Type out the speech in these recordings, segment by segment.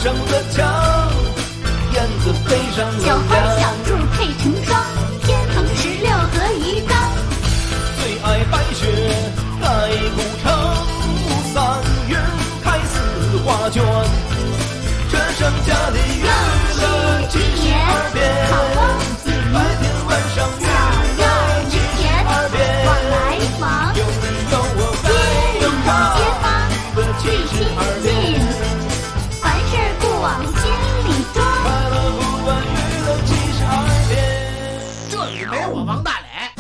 上的墙，燕子飞上了小花小兔配成双，天蓬16和鱼缸。 最爱白雪盖古城，3月开4花卷，这剩下的娱乐72变，白天晚上娱乐72变， 往来忙， 有你有我在街坊最亲近，凡事不往心里装。 快乐不问娱乐72变。 这里没我王大磊。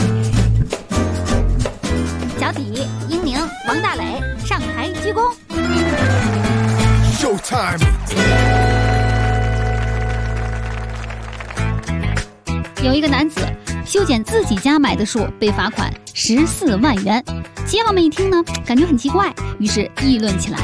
小体、英宁、王大磊上台鞠躬。 Showtime！ 有一个男子修剪自己家买的树，被罚款14万元。街坊们一听呢，感觉很奇怪，于是议论起来。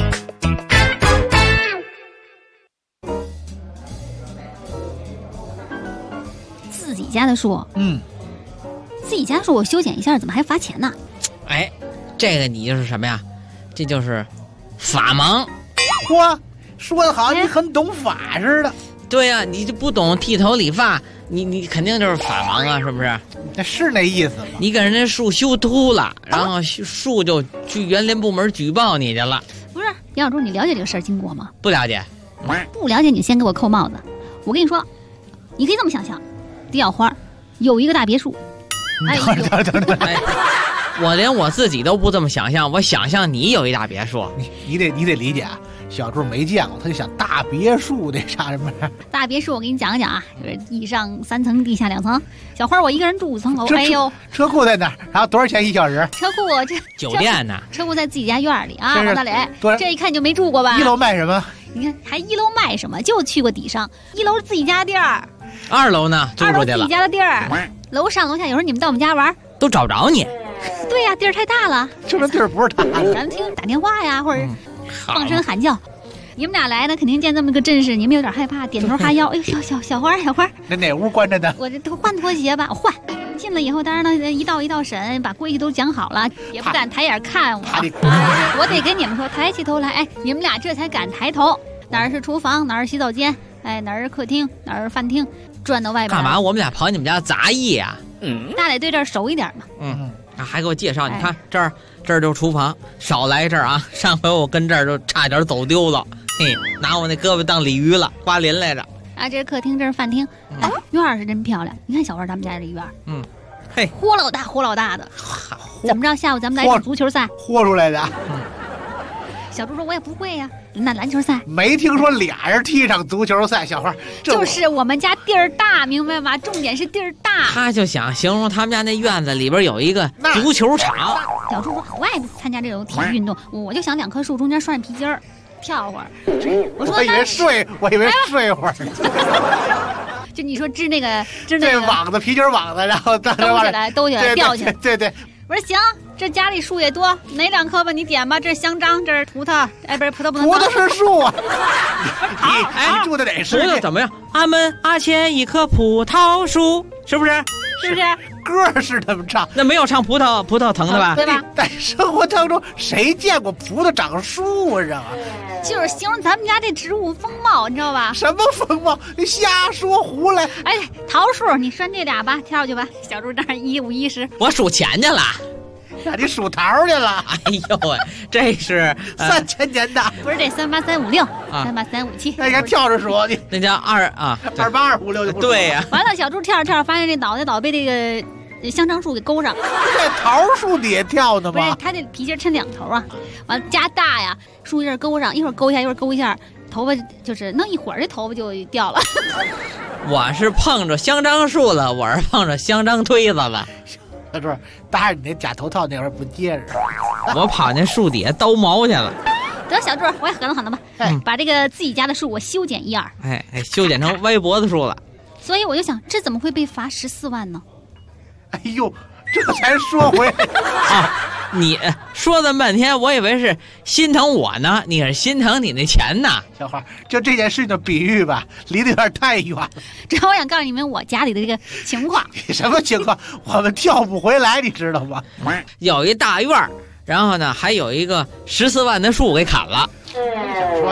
自己家的树，自己家树我修剪一下，怎么还罚钱呢？ 哎，这个你就是什么呀？这就是法盲。 嚯，说得好，你很懂法似的。 对呀、你就不懂剃头理发，你肯定就是法盲啊，是不是？ 那是那意思吗？ 你给人家树修秃了，然后树就去园林部门举报你去了。 不是杨小柱，你了解这个事儿经过吗？ 不了解。 不了解，你先给我扣帽子。我跟你说，你可以这么想象：李小花有一个大别墅， 等， 哎，我连我自己都不这么想象，我想象你有一大别墅。 你得理解啊，小柱没见过，他就想大别墅得啥什么呀？ 大别墅我给你讲讲啊，就是地上3层，地下2层。小花我一个人住5层楼，哎呦， 车库在哪儿？然后多少钱1小时？ 车库酒店呢？ 车库在自己家院里啊， 是王大磊多少， 这一看就没住过吧 ？1楼卖什么？ 你看还1楼卖什么？就去过底上，1楼是自己家的地儿 2楼呢？租 ，2楼出去了自己，家的地儿，楼上楼下有时候你们到我们家玩， 都找不着你。 对呀，地儿太大了， 这个地儿不是他的。 咱们听打电话呀，或者好放声喊叫。你们俩来呢，肯定见这么个阵势，你们有点害怕，点头哈腰。哎呦，小花， 那哪屋关着呢？ 我这都换拖鞋吧，我换。进来以后，当然呢，一道审，把规矩都讲好了，也不敢抬眼看我。我得跟你们说，抬起头来，哎，你们俩这才敢抬头。哪儿是厨房，哪儿是洗澡间，哎，哪儿是客厅，哪儿是饭厅，转到外边。 干嘛？我们俩跑你们家杂役呀？ 大磊对这儿熟一点嘛。 还给我介绍，你看这儿就是厨房，少来这儿啊！上回我跟这儿就差点走丢了，嘿，拿我那胳膊当鲤鱼了，刮鳞来着。 啊，这是客厅，这是饭厅，哎，院儿是真漂亮。你看小花他们家这院儿， 嘿， 豁老大的。怎么着？下午咱们来场足球赛？ 豁出来的。 小猪说：“我也不会呀。”那篮球赛没听说俩人踢场足球赛，小花就是我们家地儿大，明白吗？重点是地儿大。 他就想形容他们家那院子里边有一个足球场。 小猪说：“我爱参加这种体育运动，我就想2棵树中间拴着皮筋儿，跳会儿。” 我以为睡会儿。 就你说织那个网子皮筋网子，然后兜起来吊起来。 对。 我说行，这家里树也多，哪2棵吧？你点吧。这是香樟，这是葡萄，哎，不是葡萄不能。 葡萄是树啊！ 你住的哪是？ 葡萄怎么样？俺们前一棵葡萄树，是不是？ 是不是？ 歌是这么唱， 那没有唱葡萄藤的吧？ 对吧？ 在生活当中，谁见过葡萄长树啊？这就是形容咱们家这植物风貌，你知道吧？ 什么风貌？你瞎说胡来！ 哎，桃树，你拴这俩吧，跳去吧。小猪这儿1、5、1、10， 我数钱去了。 让你数桃去了。 哎呦喂，这是 3000年的， 不是这38356，38357。 那你看跳着数，你那叫28256 就不对呀。 完了，小猪跳着跳着，发现这脑袋被这个香樟树给勾上。 在桃树底下跳呢吗？ 不是，它这皮筋抻2头啊，完了加大呀，树叶勾上，一会儿勾一下，一会儿勾一下，头发就是弄一会儿，这头发就掉了。 我是碰着香樟树了，我是碰着香樟推子了。 他说搭着你那假头套那会儿不结实， 我跑那树底下叨毛去了。 得，小柱，我也狠狠的吧，把这个自己家的树我修剪1、2， 修剪成歪脖子树了。 所以我就想，这怎么会被罚14万呢？ 哎呦，这才说回啊！你说这么半天，我以为是心疼我呢，你是心疼你那钱呢。 小花，就这件事情的比喻吧，离得有点太远了。 主要我想告诉你们我家里的这个情况。 什么情况？我们跳不回来，你知道吗？ 有一大院儿，然后呢，还有一个14万的树给砍了。 想说呀，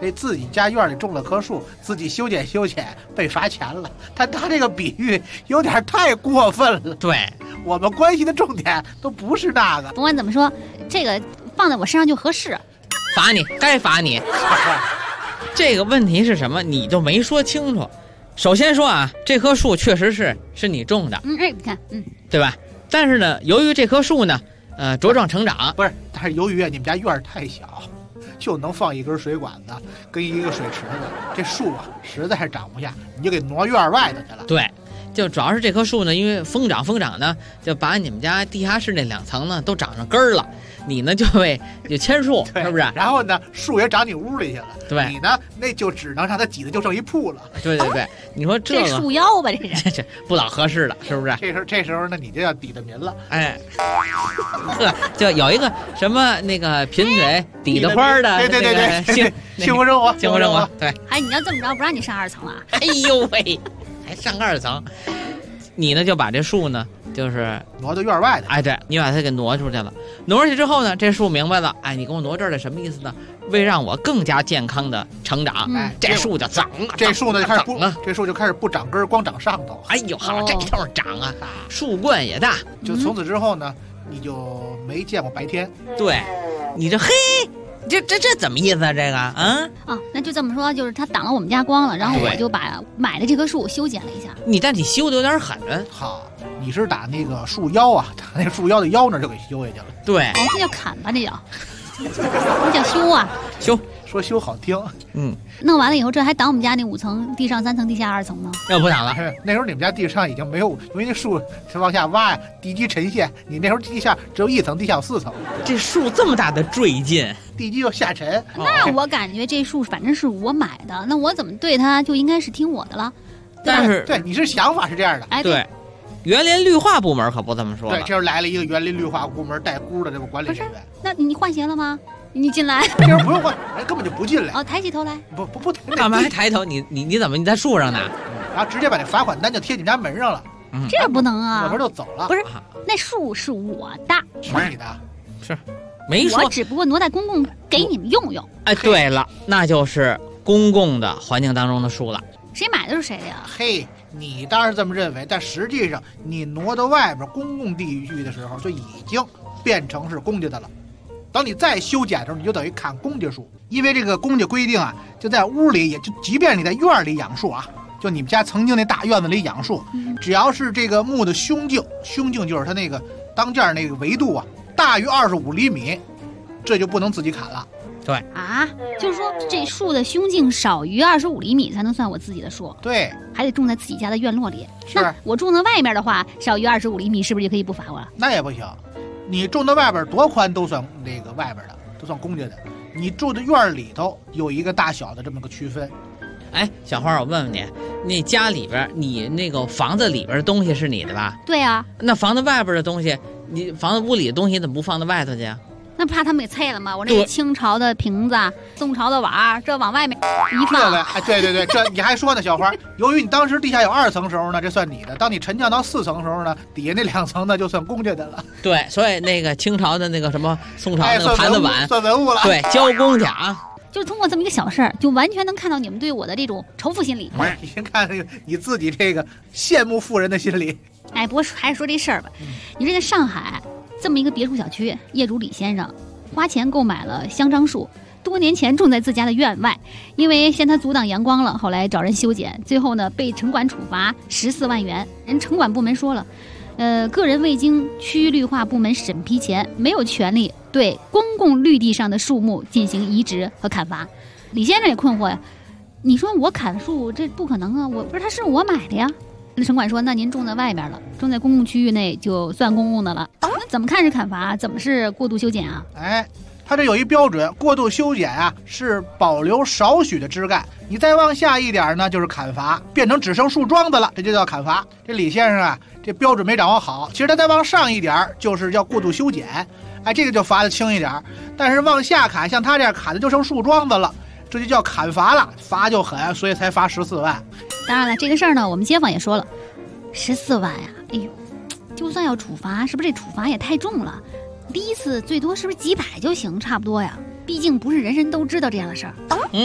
这自己家院里种了棵树，自己修剪被罚钱了。他这个比喻有点太过分了。 对， 我们关系的重点都不是那个。 甭管怎么说，这个放在我身上就合适。 罚你，该罚你。这个问题是什么？你就没说清楚。首先说啊，这棵树确实是你种的， 你看， 对吧？但是呢，由于这棵树呢，茁壮成长， 不是，但是由于你们家院太小，就能放一根水管子跟一个水池子，这树啊实在是长不下，你就给挪院外头去了。 对，就主要是这棵树呢，因为疯长呢，就把你们家地下室那2层呢都长上根儿了。你呢就牵树，是不是？ 然后呢，树也长你屋里去了。 对， 你呢，那就只能让它挤的就剩一铺了。 对，你说这树腰吧， 这不老合适了，是不是？ 这时候呢，你就要抵着民了。 哎，就有一个什么那个贫嘴抵的花的， 对，幸福生活， 对。 哎，你要这么着，不让你上2层啊？ 哎呦喂，还上2层？你呢就把这树呢，就是挪到院外的。 哎，对，你把它给挪出去了。挪出去之后呢，这树明白了，哎，你给我挪这儿的什么意思呢？为让我更加健康的成长，这树就长了。 这树呢就开始这树就开始不长根，光长上头。 哎呦，好，这头长啊，树冠也大。 就从此之后呢，你就没见过白天。 对，你这嘿。这怎么意思啊？这个那就这么说，就是他挡了我们家光了，然后我就把买的这棵树修剪了一下。 但你修的有点狠。 好，你是打那个树腰啊，打那树腰的腰那就给修下去了。 对， 这叫砍吧，这叫修啊。 说修好听。 弄完了以后，这还挡我们家那5层，地上3层，地下2层吗？ 要不挡了。 那时候你们家地上已经没有，因为那树往下挖呀，地基沉陷，你那时候地下只有1层，地下有4层。 这树这么大的坠进， 地基又下沉。 那我感觉这树反正是我买的，那我怎么对它就应该是听我的了。 但是对，你是想法是这样的。 哎， 对。园林绿化部门可不这么说了。 对，这时候来了一个园林绿化部门带箍的这个管理人员。 那你换鞋了吗？你进来。 这时候不用换，人根本就不进来。 抬起头来。 不， 干嘛还抬头？你怎么你在树上呢？ 然后直接把那罚款单就贴你家门上了。 这不能啊！ 我这就走了。 不是，那树是我的。 是你的。 是，没说。 我只不过挪在公共给你们用用。 哎，对了，那就是公共的环境当中的树了。 谁买的是谁的呀？ 嘿，你当然这么认为，但实际上你挪到外边公共地域的时候，就已经变成是公家的了。等你再修剪的时候，你就等于砍公家树，因为这个公家规定啊，就在屋里，也就即便你在院里养树啊，就你们家曾经那大院子里养树，只要是这个木的胸径就是它那个当间那个维度啊，大于25厘米，这就不能自己砍了。 对啊，就是说这树的胸径少于25厘米才能算我自己的树。 对， 还得种在自己家的院落里。 是， 那我种在外面的话，少于25厘米是不是就可以不罚我了？ 那也不行，你种在外边多宽都算那个外边的，都算公家的。你住的院里头有一个大小的这么个区分。 哎，小花，我问问你，那家里边你那个房子里边的东西是你的吧？ 对啊。 那房子外边的东西，你房子屋里的东西怎么不放到外头去啊？ 那怕他们给碎了吗？我那清朝的瓶子、宋朝的碗，这往外面一放。 对，这你还说呢，小花。由于你当时地下有2层时候呢，这算你的；当你沉降到4层时候呢，底下那2层呢就算公家的了。 对，所以那个清朝的那个什么宋朝那个盘子碗， 算文物了。 对，交公家啊。 就通过这么一个小事儿，就完全能看到你们对我的这种仇富心理。 你先看这个你自己这个羡慕富人的心理。 哎，不过还是说这事儿吧。你这在上海这么一个别墅小区，业主李先生花钱购买了香樟树，多年前种在自家的院外，因为嫌它阻挡阳光了，后来找人修剪，最后呢被城管处罚14万元。人城管部门说了，个人未经区绿化部门审批前，没有权利对公共绿地上的树木进行移植和砍伐。李先生也困惑呀，你说我砍树这不可能啊，我不是，它是我买的呀。那城管说，那您种在外面了，种在公共区域内就算公共的了。那怎么看是砍伐，怎么是过度修剪啊？ 哎，它这有一标准，过度修剪啊是保留少许的枝干，你再往下一点呢就是砍伐，变成只剩树桩子了，这就叫砍伐。这李先生啊，这标准没掌握好，其实他再往上一点就是叫过度修剪，哎，这个就罚的轻一点。但是往下砍，像他这样砍的就剩树桩子了，这就叫砍伐了，罚就狠，所以才罚14万。 当然了，这个事儿呢，我们街坊也说了，14万呀，哎呦，就算要处罚，是不是这处罚也太重了？第一次最多是不是几百就行，差不多呀？毕竟不是人人都知道这样的事儿。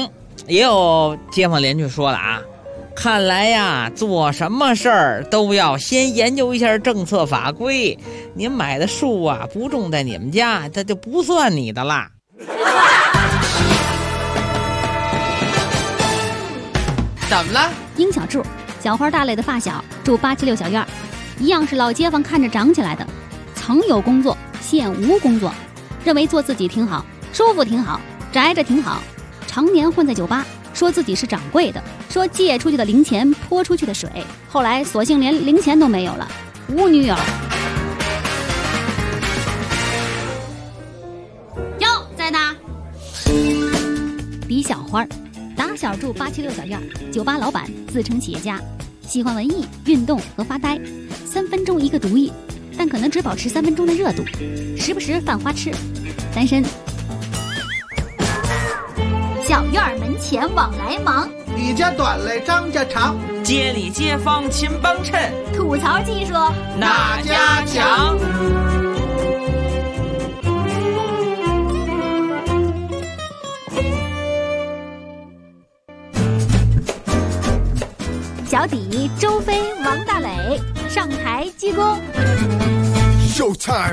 也有街坊邻居说了啊，看来呀，做什么事儿都要先研究一下政策法规。您买的树啊，不种在你们家，它就不算你的啦。 怎么了？ 殷小柱，小花大磊的发小，住876小院，一样是老街坊看着长起来的。曾有工作，现无工作，认为做自己挺好，舒服挺好，宅着挺好，常年混在酒吧，说自己是掌柜的，说借出去的零钱泼出去的水，后来索性连零钱都没有了，无女友。哟，在呢。李小花，打小住876小院，酒吧老板，自称企业家，喜欢文艺、运动和发呆，3分钟一个主意，但可能只保持3分钟的热度，时不时犯花痴，单身。小院门前往来忙， 李家短嘞张家长， 街里街坊勤帮衬， 吐槽技术哪家强？ 小底周飞、王大磊上台鞠躬。 Showtime。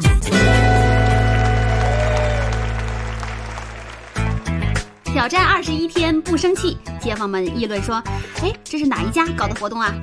挑战21天不生气，街坊们议论说：“哎，这是哪一家搞的活动啊？”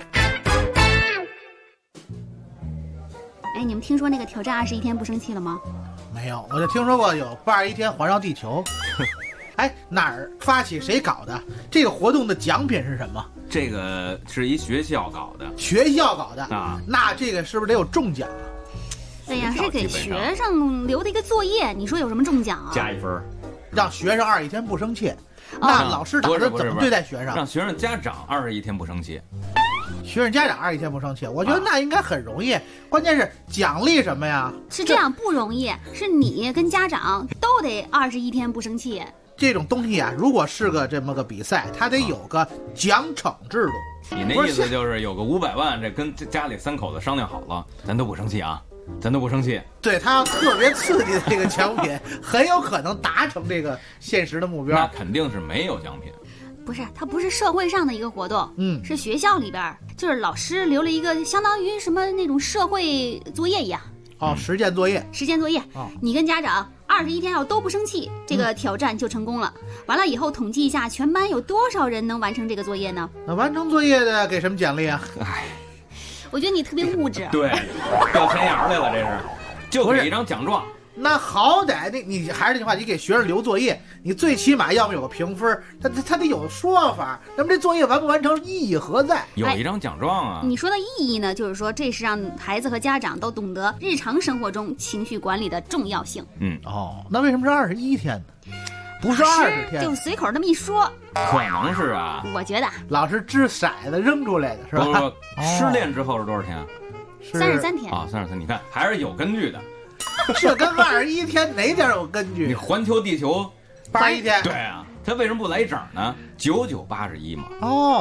哎，你们听说那个挑战21天不生气了吗？ 没有，我就听说过有81天环绕地球。哎，哪儿发起谁搞的？这个活动的奖品是什么？ 这个是一学校搞的， 学校搞的啊。 那这个是不是得有中奖啊？ 哎呀，是给学生留的一个作业，你说有什么中奖啊？ 加1分， 让学生21天不生气。那老师打算怎么对待学生？ 让学生家长21天不生气。 学生家长21天不生气，我觉得那应该很容易。关键是奖励什么呀？ 是这样不容易，是你跟家长都得21天不生气。 这种东西啊，如果是个这么个比赛，它得有个奖惩制度。 你那意思就是有个500万，这跟家里3口子商量好了，咱都不生气啊，咱都不生气。 对，他特别刺激的这个奖品，很有可能达成这个现实的目标。 那肯定是没有奖品。 不是，它不是社会上的一个活动，是学校里边，就是老师留了一个相当于什么那种社会作业一样。 哦，实践作业， 你跟家长21天要都不生气，这个挑战就成功了。完了以后统计一下，全班有多少人能完成这个作业呢？ 那完成作业的给什么奖励啊？ 哎， 我觉得你特别物质。 对，掉钱眼来了，这是，就给一张奖状。 那好歹你还是那句话，你给学生留作业，你最起码要么有个评分，他得有说法。那么这作业完不完成，意义何在？ 有一张奖状啊。 你说的意义呢，就是说这是让孩子和家长都懂得日常生活中情绪管理的重要性。 那为什么是21天呢？不是20天？ 就随口这么一说， 可能是啊。 我觉得老师掷骰子扔出来的是吧？ 不，失恋之后是多少天啊 ？33天啊，33天。你看还是有根据的。 这跟21天哪点有根据？ 你环球地球 81天， 对啊，他为什么不来整呢？9981嘛。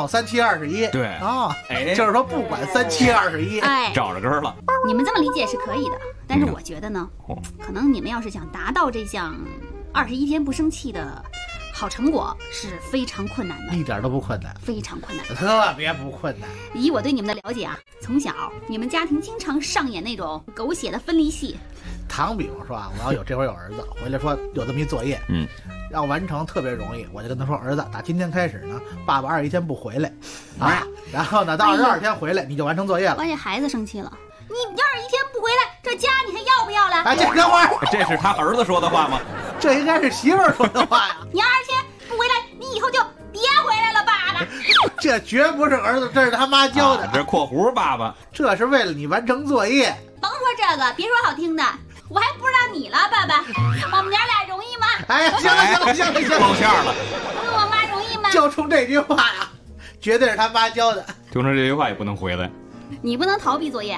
3721。 对啊， 哎，就是说不管3721， 哎， 找着根了。 你们这么理解是可以的，但是我觉得呢，可能你们要是想达到这项21天不生气的好成果是非常困难的。 一点都不困难， 非常困难， 特别不困难。 以我对你们的了解啊，从小你们家庭经常上演那种狗血的分离戏。 唐比方说啊，我要有这会儿有儿子回来说有这么一作业，要完成特别容易，我就跟他说，儿子，打今天开始呢，爸爸21天不回来啊，然后呢到22天回来你就完成作业了。 关键孩子生气了，你21天不回来，这家你还要不要了？ 哎，等会儿， 这是他儿子说的话吗？ 这应该是媳妇儿说的话呀。 你21天不回来，你以后就别回来了，爸爸。 这绝不是儿子，这是他妈教的。 这是括弧爸爸， 这是为了你完成作业。 甭说这个，别说好听的，我还不知道你了，爸爸，我们娘俩容易吗？ 哎呀，行了， 露馅了。 我跟我妈容易吗？ 就冲这句话呀，绝对是他妈教的。 就冲这句话也不能回来。 你不能逃避作业啊！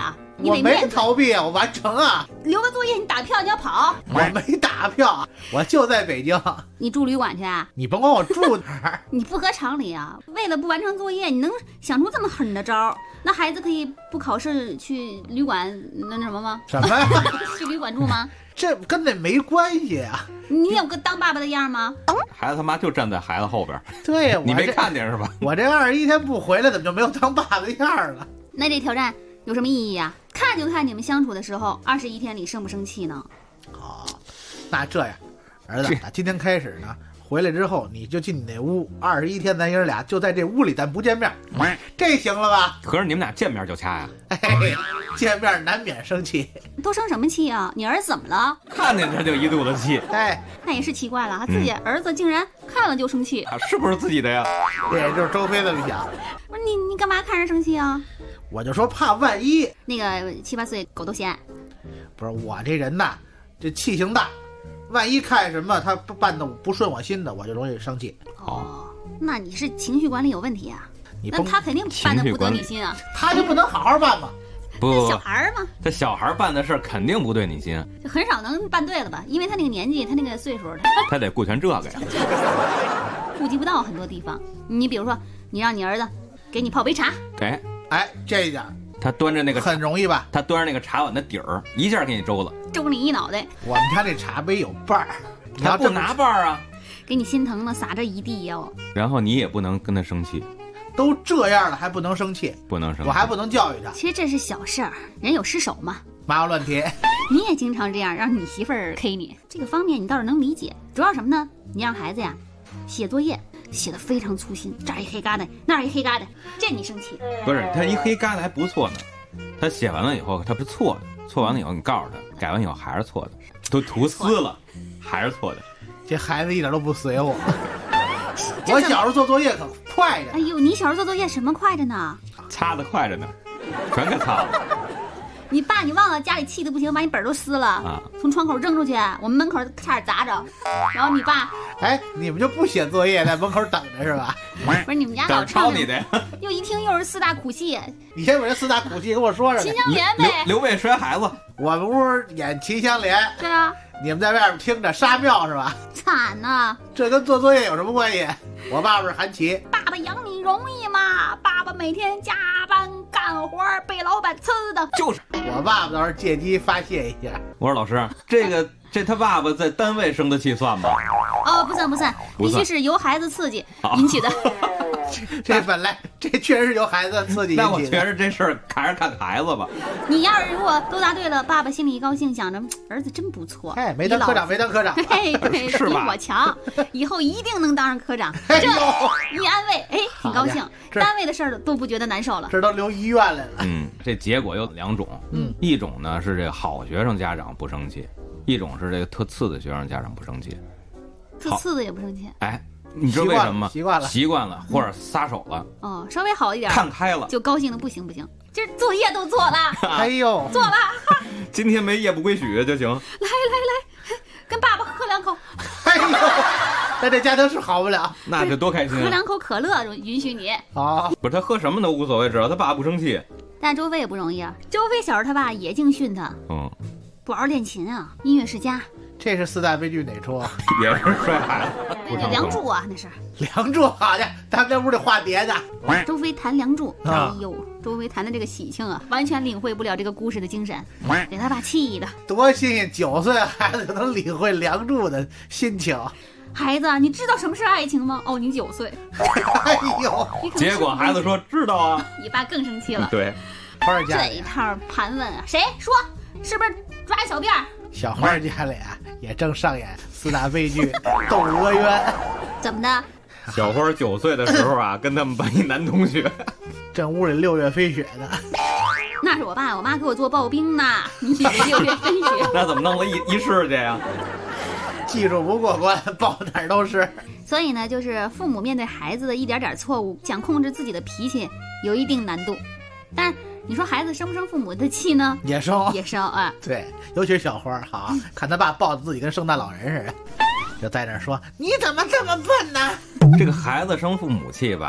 我没你得面对。 逃避啊，我完成啊， 留个作业，你打票你要跑， 我没打票，我就在北京。 你住旅馆去啊？ 你甭管我住哪儿， 你不合常理啊！为了不完成作业，你能想出这么狠的招儿？那孩子可以不考试去旅馆那什么吗？ 什么呀？ 去旅馆住吗？ 这跟那没关系啊。 你有个当爸爸的样吗？ 孩子他妈就站在孩子后边， 对呀， 你没看见是吧？ 我这21天不回来，怎么就没有当爸爸的样了？ 那这挑战有什么意义啊？看就看你们相处的时候21天里生不生气呢？ 哦，那这样，儿子，打今天开始呢，回来之后你就进你那屋，21天咱爷俩就在这屋里，咱不见面，这行了吧？ 合着你们俩见面就掐呀？ 嘿，见面难免生气。 都生什么气啊？你儿子怎么了？ 看见他就一肚子气， 哎， 那也是奇怪了，他自己儿子竟然看了就生气。 啊，是不是自己的呀？ 这也就是周飞这么想， 不是你干嘛看人生气啊？ 我就说怕万一。 那个7、8岁狗都嫌。 不是我这人呐，这气性大，万一看什么他办的不顺我心的，我就容易生气。 哦，那你是情绪管理有问题啊？那你甭他肯定办的不得你心啊。 他就不能好好办吗？ 不， 小孩儿嘛， 这小孩办的事儿肯定不对你心， 就很少能办对了吧？因为他那个年纪，他那个岁数， 他得顾全这个呀。 顾及不到很多地方。你比如说，你让你儿子给你泡杯茶， 哎，这一点他端着那个很容易吧？ 他端着那个茶碗的底儿，一下给你周了。 周你一脑袋， 我们家这茶杯有瓣儿，你他不要这么拿瓣儿啊， 给你心疼的撒这一地哟。 然后你也不能跟他生气， 都这样了还不能生气， 不能生气。 我还不能教育他， 其实这是小事儿，人有失手嘛。 麻花乱提。 你也经常这样，让你媳妇儿 K 你，这个方面你倒是能理解。主要什么呢？你让孩子呀写作业写得非常粗心，这儿一黑疙瘩，那儿一黑疙瘩，这你生气？ 不是他一黑疙瘩还不错呢，他写完了以后他是错的，错完了以后你告诉他，改完以后还是错的，都涂撕了，还是错的。 这孩子一点都不随我。我小时候做作业可快着哎，呦，你小时候做作业什么快着呢？ 擦的快着呢，全给擦了。 你爸你忘了家里气得不行，把你本儿都撕了， 啊从窗口扔出去，我们门口差点砸着。然后你爸哎，你们就不写作业，在门口等着是吧？ 不是你们家等老唱着抄你的呀。 又一听又是4大苦戏， 你先把这4大苦戏给我说说秦来。 香莲呗。 刘备摔孩子， 我们屋演秦香莲， 对啊， 你们在外面听着杀庙是吧？ 惨呐！ 这跟做作业有什么关系？我爸爸是韩琦， 爸爸养你容易吗？爸爸每天加班干活，被老板呲的。 就是。 我爸爸倒是借机发泄一下。 我说老师，这他爸爸在单位生的气算吗？ 哦，不算， 不必算须是由孩子刺激引起的。 这本来这确实是由孩子刺激那我引起的。 觉着这事儿还是看孩子吧。 你要是如果都答对了，爸爸心里一高兴，想着儿子真不错， 哎，没当科长，没当科长。 嘿，对，比是吧我强，以后一定能当上科长。这哎呦， 一安慰，哎，挺高兴好家伙，这单位的事儿都不觉得难受了。 这都留医院来了。 这结果有2种，一种呢是这个好学生家长不生气，一种是这个特次的学生家长不生气。 这次的也不生气， 哎，你知道为什么吗？习惯了，或者撒手了， 哦，稍微好一点， 看开了， 就高兴的不行，这作业都做了， 哎呦， 做了， 今天没夜不归宿就行。 来，跟爸爸喝2口， 哎呦，在这家庭是好不了。 那就多开心喝啊！ 2口可乐允许你。 好， 不是他喝什么都无所谓，只要他爸不生气。 但周飞也不容易啊，周飞小时候他爸也净训他，不好好练琴啊，音乐世家。 这是4大悲剧哪出？ 也是摔孩子， 那个梁祝啊，那是梁祝，好家伙，咱们这屋里画碟的。 周飞弹梁祝， 啊哎呦，周飞弹的这个喜庆啊，完全领会不了这个故事的精神，给他爸气的。 多新鲜！9岁孩子就能领会梁祝的心情。 孩子，你知道什么是爱情吗？哦，你9岁。 哎呦， 你可能结果孩子说知道啊， 你爸更生气了。 对， 花儿家里这一套盘问啊，谁说是不是抓小辫儿？ 小花儿家里啊，也正上演4大悲剧《窦娥冤》。 怎么的？ 小花9岁的时候啊，跟他们班一男同学， 正屋里6月飞雪呢。 那是我爸我妈给我做刨冰呢，你以为6月飞雪？ 那怎么弄了一世去呀？ 技术不过关，爆哪儿都是。 所以呢，就是父母面对孩子的一点点错误，想控制自己的脾气，有一定难度。但是你说孩子生不生父母的气呢？ 也生， 也生啊。 对，尤其是小花，好，看他爸抱着自己跟圣诞老人似的，就在那说：“你怎么这么笨呢？” 这个孩子生父母气吧，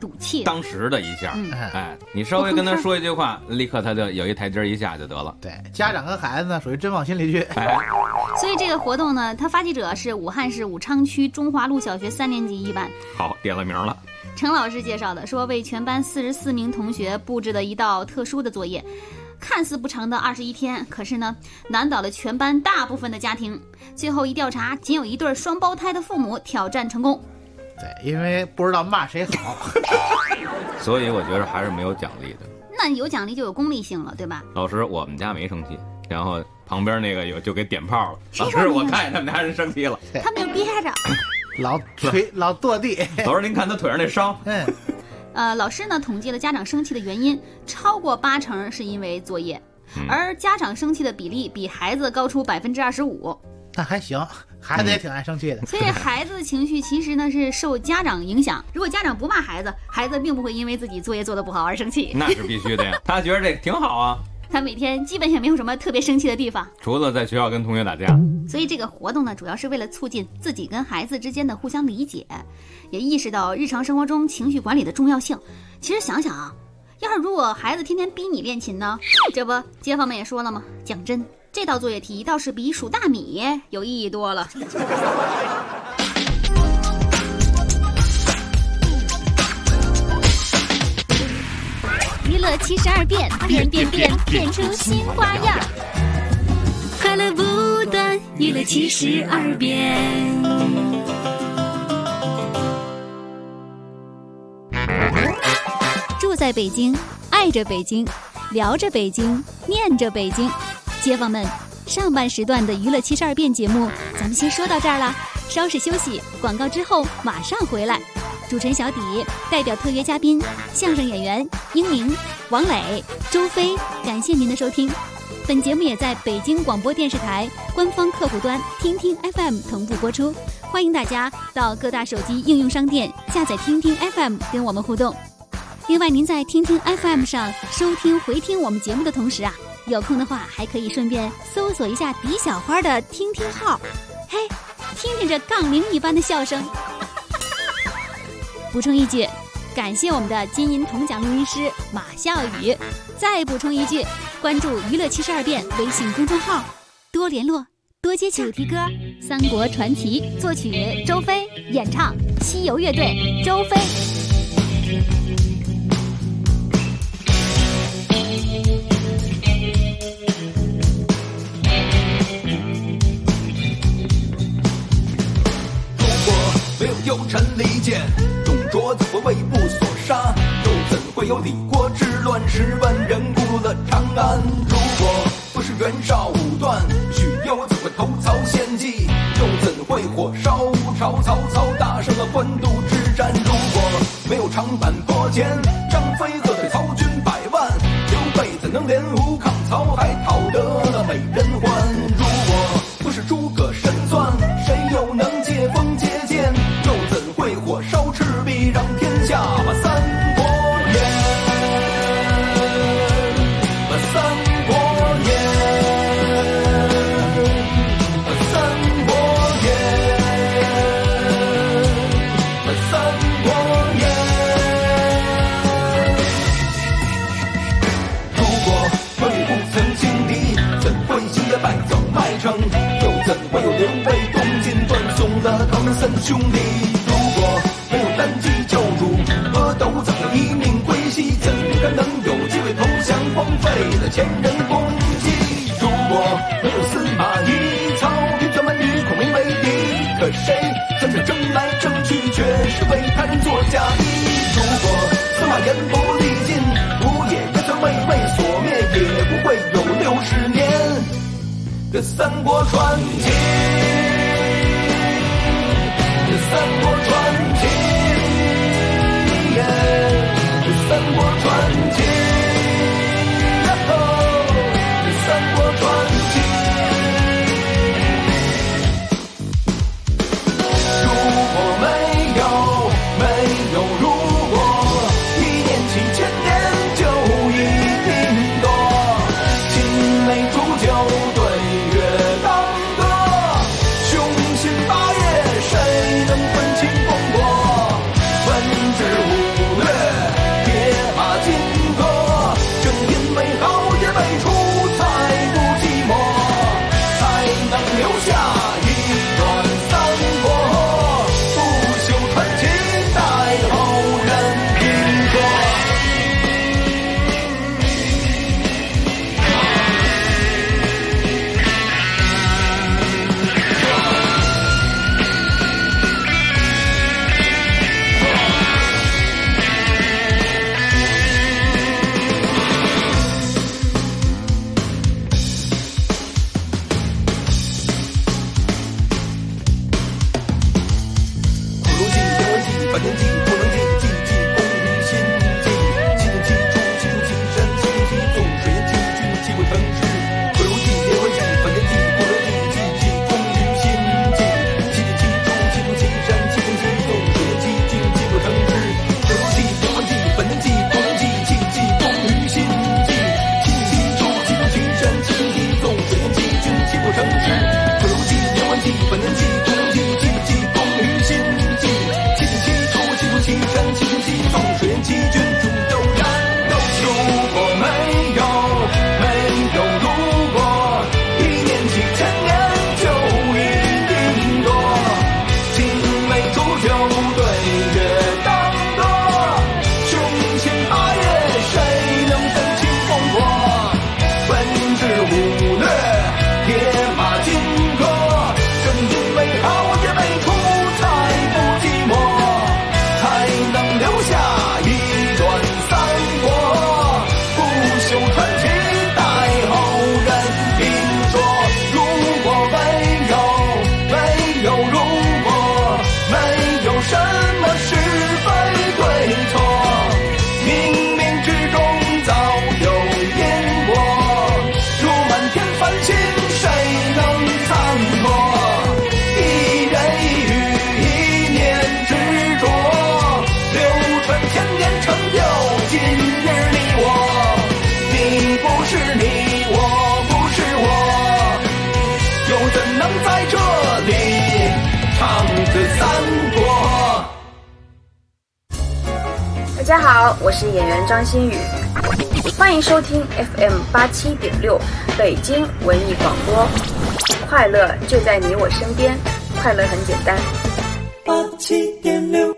赌气。 当时的一下，哎，你稍微跟他说一句话，立刻他就有一台阶一下就得了。 对，家长跟孩子呢属于真往心里去。 所以这个活动呢，它发起者是武汉市武昌区中华路小学3年级一班。 好，点了名了。 程老师介绍的说，为全班44名同学布置的一道特殊的作业，看似不长的21天，可是呢，难倒了全班大部分的家庭。最后一调查，仅有一对双胞胎的父母挑战成功。 对，因为不知道骂谁好， 所以我觉得还是没有奖励的。 那有奖励就有功利性了，对吧？ 老师，我们家没生气，然后旁边那个就给点炮了。老师，我看见他们家人生气了， 他们就憋着。 老跺地。 老师，您看他腿上那伤。 老师呢统计了家长生气的原因，超过80%是因为作业，而家长生气的比例比孩子高出25%。 那还行，孩子也挺爱生气的。 所以孩子的情绪其实呢是受家长影响。如果家长不骂孩子，孩子并不会因为自己作业做得不好而生气。 那是必须的呀，他觉得这挺好啊。 他每天基本上没有什么特别生气的地方， 除了在学校跟同学打架。 所以这个活动呢，主要是为了促进自己跟孩子之间的互相理解，也意识到日常生活中情绪管理的重要性。其实想想啊，要是如果孩子天天逼你练琴呢，这不街坊们也说了吗？讲真，这道作业题倒是比数大米有意义多了。 娱乐72变，变出新花样，快乐不断，娱乐72变。住在北京，爱着北京，聊着北京，念着北京。街坊们，上半时段的娱乐72变节目，咱们先说到这儿了，稍事休息，广告之后马上回来。主持人小底代表特约嘉宾相声演员英明、王磊、周飞，感谢您的收听。本节目也在北京广播电视台官方客户端听听 FM 同步播出，欢迎大家到各大手机应用商店下载听听 FM 跟我们互动。另外，您在听听 FM 上收听回听我们节目的同时啊，有空的话还可以顺便搜索一下李小花的听听号，嘿，听听这杠铃一般的笑声。补充一句，感谢我们的金银铜奖录音师马笑宇。再补充一句，关注娱乐72变微信公众号，多联络，多接洽。主题歌《三国传奇》，作曲周飞，演唱西游乐队周飞。 没有幽沉利剑，董卓怎会为部所杀？又怎会有李国之乱，10万人攻入了长安？如果不是袁绍武断，许攸怎会投曹献计？又怎会火烧吴朝？曹操打胜了官渡之战。如果没有长坂坡前，张飞喝退曹军100万，刘备怎能连吴抗曹，还讨得了美人欢？如果不是诸葛神算，谁又能借锋借箭？又怎会火烧赤壁，让天下把三国演？把三国演，把三国演，把三国演。如果关羽不曾轻敌，怎会新的败走麦城？又怎会有刘备东晋断送了唐3兄弟？如果没有单骑救主，阿斗怎会一命归西？怎敢能有机会投降，荒废了前人功绩？如果没有司马懿，曹丕专门与孔明为敌，可谁曾是争来争去，却是为他人做嫁衣？如果司马炎不力尽，吴也也曾为魏所灭，也不会有60年的三国传奇。三国传奇，三国传奇，三国传奇。如果没有如果，1念起1000年就一定多。青梅煮酒对月当歌， 三国。 大家好，我是演员张馨予，欢迎收听 FM 87.6北京文艺广播。快乐就在你我身边，快乐很简单。 87.6。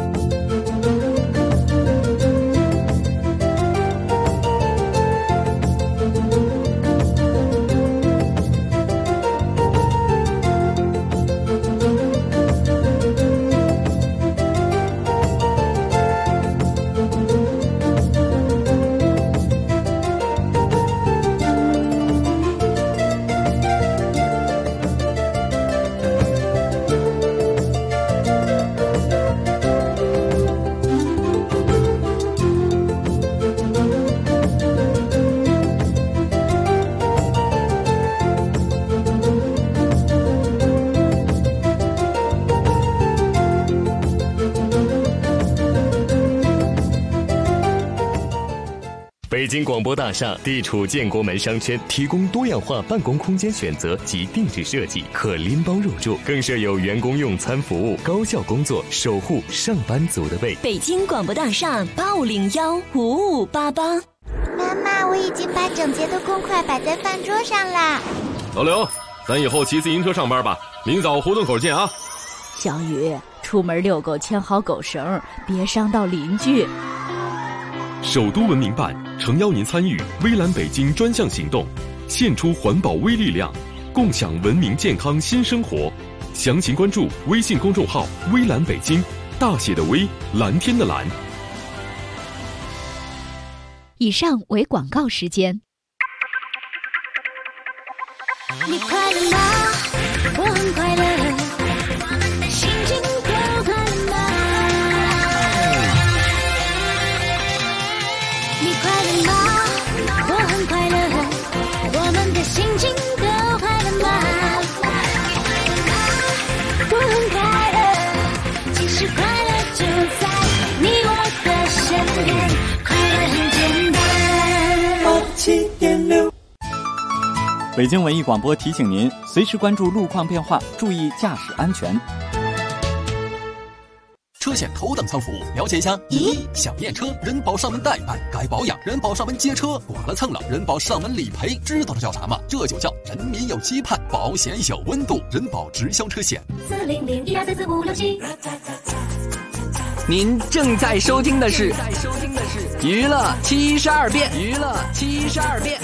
北京广播大厦地处建国门商圈，提供多样化办公空间选择及定制设计，可拎包入住，更设有员工用餐服务，高效工作，守护上班族的胃。 北京广播大厦85015588。 妈妈，我已经把整洁的公筷摆在饭桌上啦。 老刘，咱以后骑自行车上班吧，明早胡同口见啊。 小雨，出门遛狗牵好狗绳，别伤到邻居。 首都文明办诚邀您参与微蓝北京专项行动，献出环保微力量，共享文明健康新生活。详情关注微信公众号微蓝北京，大写的微，蓝天的蓝。 以上为广告时间。 你快乐吗？我很快乐，心情都快乐吗？你快乐吗？我很快乐，我们的心情都快乐吗？我很快乐，其实快乐就在你我的身边，快乐很简单。87.6。 北京文艺广播提醒您，随时关注路况变化，注意驾驶安全。 车险头等舱服务，了解一下。想验车，人保上门代办；该保养，人保上门接车；剐了蹭了，人保上门理赔。知道这叫啥吗？这就叫人民有期盼，保险有温度。人保直销车险。400-1234567。 您正在收听的是娱乐72变。娱乐72变。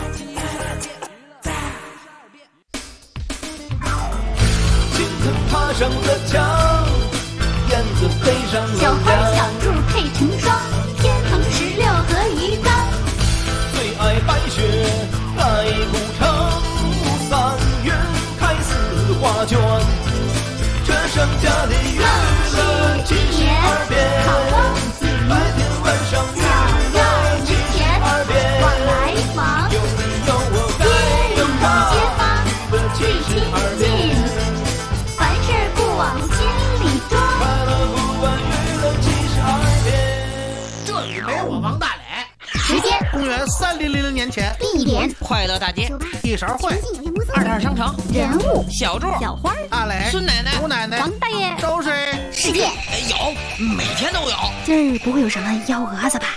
金子爬上了墙，燕子飞上了小花小兔配成双，天堂16合一缸。 最爱白雪盖古城，3月开4画卷。这剩下的娱乐72变，白天晚上娱乐72变。 往来房， 有你有我该有他，娱乐72变。 凡事不往心里装， 快乐不完娱乐72变。 这里没我王大磊。 时间： 公元3000年前。 地点： 快乐大街。 一勺会。 二店商城。 人物： 小柱、 小花、 阿磊、 孙奶奶、 吴奶奶、 王大爷都是世界。 有，每天都有。 今儿不会有什么幺蛾子吧？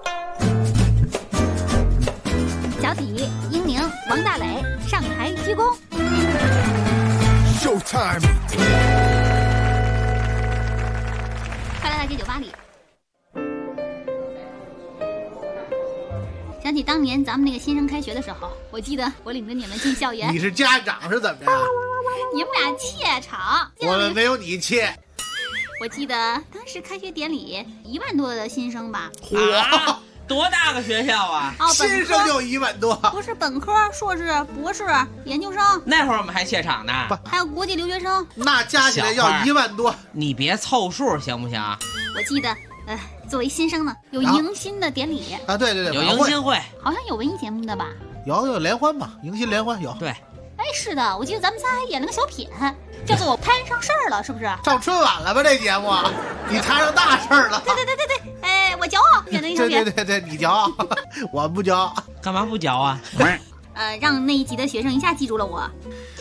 小底、英宁、王大磊上台鞠躬。 Showtime。 快乐大街酒吧里。想起当年咱们那个新生开学的时候，我记得我领着你们进校园。 你是家长是怎么着？ 你们俩怯场。 我们没有你怯。 我记得当时开学典礼1万多的新生吧。 啊，多大个学校啊？ 哦， 新生就1万多。 不是本科、硕士、博士、研究生。 那会儿我们还怯场呢。 还有国际留学生。 那加起来要1万多。 你别凑数行不行？ 我记得，作为新生呢，有迎新的典礼啊，对， 有迎新会， 好像有文艺节目的吧？ 有联欢吧，迎新联欢有。 对， 哎，是的，我记得咱们仨还演了个小品，叫做《我摊上事儿了》，是不是？ 上春晚了吧？这节目，你摊上大事儿了。 对，哎，我骄傲演的一小品。 对，你骄傲，我不骄傲。 干嘛不骄啊？ 让那一级的学生一下记住了我。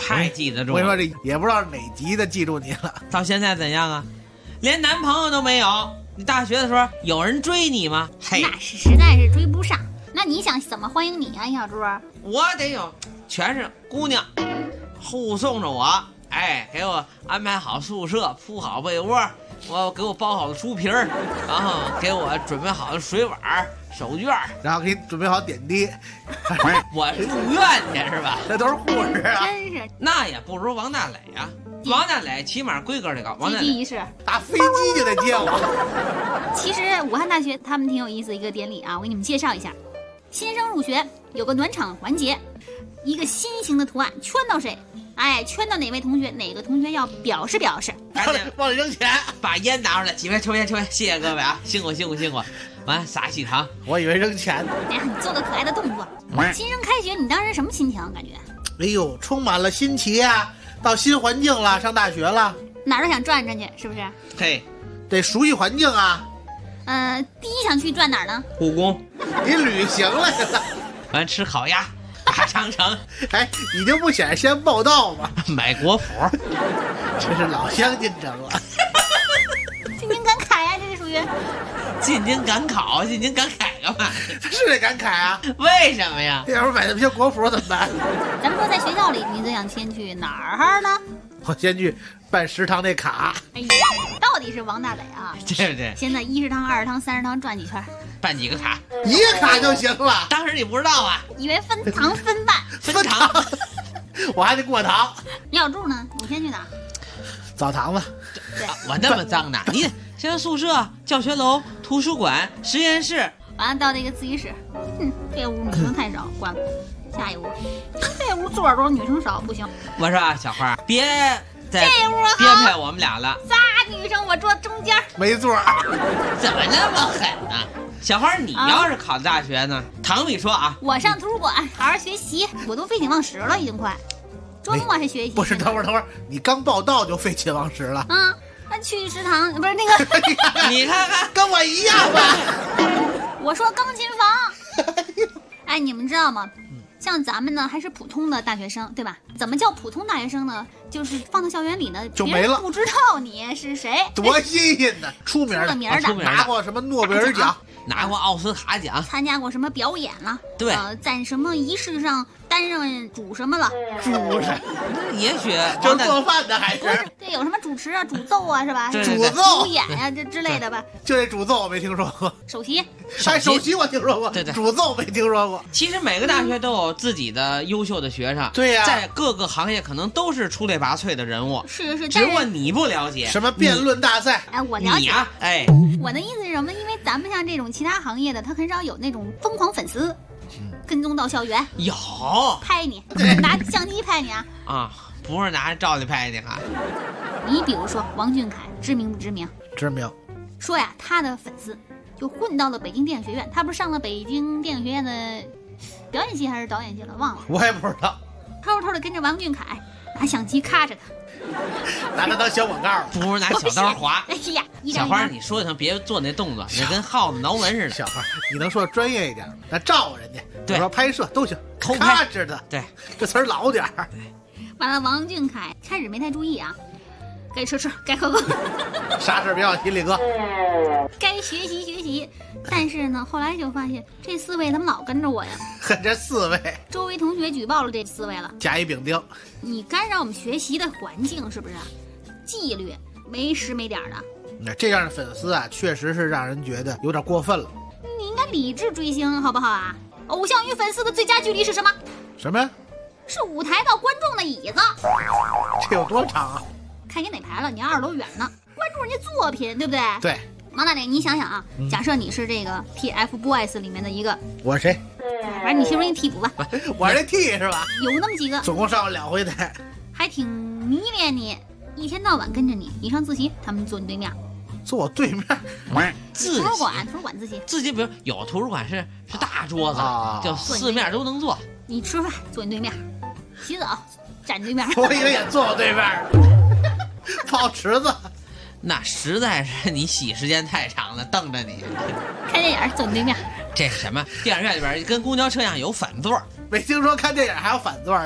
太记得住了。 我跟你说，这也不知道哪集的记住你了。 到现在怎样啊？连男朋友都没有。你大学的时候有人追你吗？嘿， 那是实在是追不上。那你想怎么欢迎你啊，小猪？ 我得有，全是姑娘护送着我，哎，给我安排好宿舍，铺好被窝，给我包好了猪皮儿，然后给我准备好了水碗、手绢， 然后给你准备好点滴。 我是住院去是吧？ 那都是护士啊。 真是， 那也不如王大磊啊。王大磊起码规格得高，王大磊仪式打飞机就得接我。 其实武汉大学他们挺有意思的一个典礼啊，我给你们介绍一下。新生入学有个暖场环节，一个心形的图案圈到谁，哎，圈到哪位同学，哪个同学要表示表示， 往里扔钱， 把烟拿出来，几位抽烟，谢谢各位啊，辛苦。完撒喜糖， 我以为扔钱。 哎呀，你做个可爱的动作。新生开学，你当时什么心情？感觉？ 哎呦，充满了新奇啊！到新环境了，上大学了， 哪儿都想转转去，是不是？ 嘿， 得熟悉环境啊。 第一想去转哪儿呢？ 故宫。 你旅行来了。 完吃烤鸭，大长城。 哎，你就不想先报道吗？ 买国服， 这是老乡进城了。 进京赶考呀，这是属于。 进京赶考，进京赶考干嘛？ 是得赶考啊？ 为什么呀？ 要是买那么些国服怎么办？ 咱们说在学校里，你最想先去哪儿呢？ 我先去办食堂那卡。 哎呀，到底是王大磊啊？ 对不对？ 现在1食堂、2食堂、3食堂转几圈， 办几个卡？ 一个卡就行了。 当时你不知道啊？ 以为分堂分办， 分堂， 我还得过堂。 你要住呢？你先去哪儿？ 澡堂子。 对， 我那么脏呢？你先说宿舍、教学楼、图书馆、实验室， 完了到那个自习室，这屋女生太少，关了。下一屋，这屋座都是女生少，不行。 我说啊，小花，别再这屋好编排我们俩了。 仨女生，我坐中间， 没座。 怎么那么狠呢？小花，你要是考大学呢？唐米说啊， 我上图书馆好好学习，我都废寝忘食了，已经快。周末还学习？ 不是，等会儿，你刚报到就废寝忘食了？ 嗯，那去食堂不是那个？ 你看看， 跟我一样吧。 我说钢琴房。哎，你们知道吗？像咱们呢，还是普通的大学生，对吧？怎么叫普通大学生呢？就是放到校园里呢， 就没了， 别人不知道你是谁， 多新鲜呢！出名的，拿过什么诺贝尔奖， 拿过奥斯卡奖， 参加过什么表演了？ 对， 在什么仪式上担任主什么了？ 主什？ 也许就是做饭的还是？ 对，有什么主持啊、主奏啊，是吧？ 主奏、 主演呀，这之类的吧。 就这主奏我没听说过。 首席， 首席我听说过， 对， 主奏没听说过。 其实每个大学都有自己的优秀的学生， 对呀， 在各个行业可能都是出类拔萃的人物。 是， 只不过你不了解什么辩论大赛。 哎，我了解。 你啊，哎， 我的意思是什么呢？因为咱们像这种其他行业的，他很少有那种疯狂粉丝，跟踪到校园， 有拍你，拿相机拍你啊！ 啊，不是拿照片拍你哈。 你比如说王俊凯，知名不知名？ 知名。 说呀，他的粉丝就混到了北京电影学院，他不是上了北京电影学院的表演系还是导演系了，忘了。 我也不知道。 偷偷的跟着王俊凯，拿相机咔着他。 拿它当小广告， 不如拿小刀划。 哎呀， 小花，你说的别做那动作，你跟耗子挠纹似的。 小花，你能说专业一点？那照人家， 对， 我说拍摄都行， 偷拍着的。 对， 这词儿老点儿。 完了，王俊凯开始没太注意啊，该吃，该喝。 啥事别往心里搁。 该学习，但是呢，后来就发现这4位怎么老跟着我呀？ 这4位， 周围同学举报了这4位了， 甲乙丙丁， 你干扰我们学习的环境，是不是？纪律没时没点的。 那这样的粉丝啊，确实是让人觉得有点过分了。 你应该理智追星，好不好啊？偶像与粉丝的最佳距离是什么？ 什么？ 是舞台到观众的椅子。 这有多长啊？ 看你哪排了，你2多远呢？关注人家作品，对不对？ 对。 王大磊，你想想啊，假设你是这个 TFBOYS 里面的一个， 我是谁？ 反正你形容一替补吧。 我是这 T 是吧？ 有那么几个， 总共上了2回台， 还挺迷恋你，一天到晚跟着你。你上自习，他们坐你对面。 坐我对面？ 图书馆自习。 自习不是有图书馆是大桌子，就4面都能坐。 你吃饭坐你对面，洗澡站你对面。 我以为也坐我对面。泡池子。 那实在是你洗时间太长了，瞪着你。 看电影坐你对面。 这是什么？电影院里边跟公交车一样有反座。 没听说看电影还有反座的。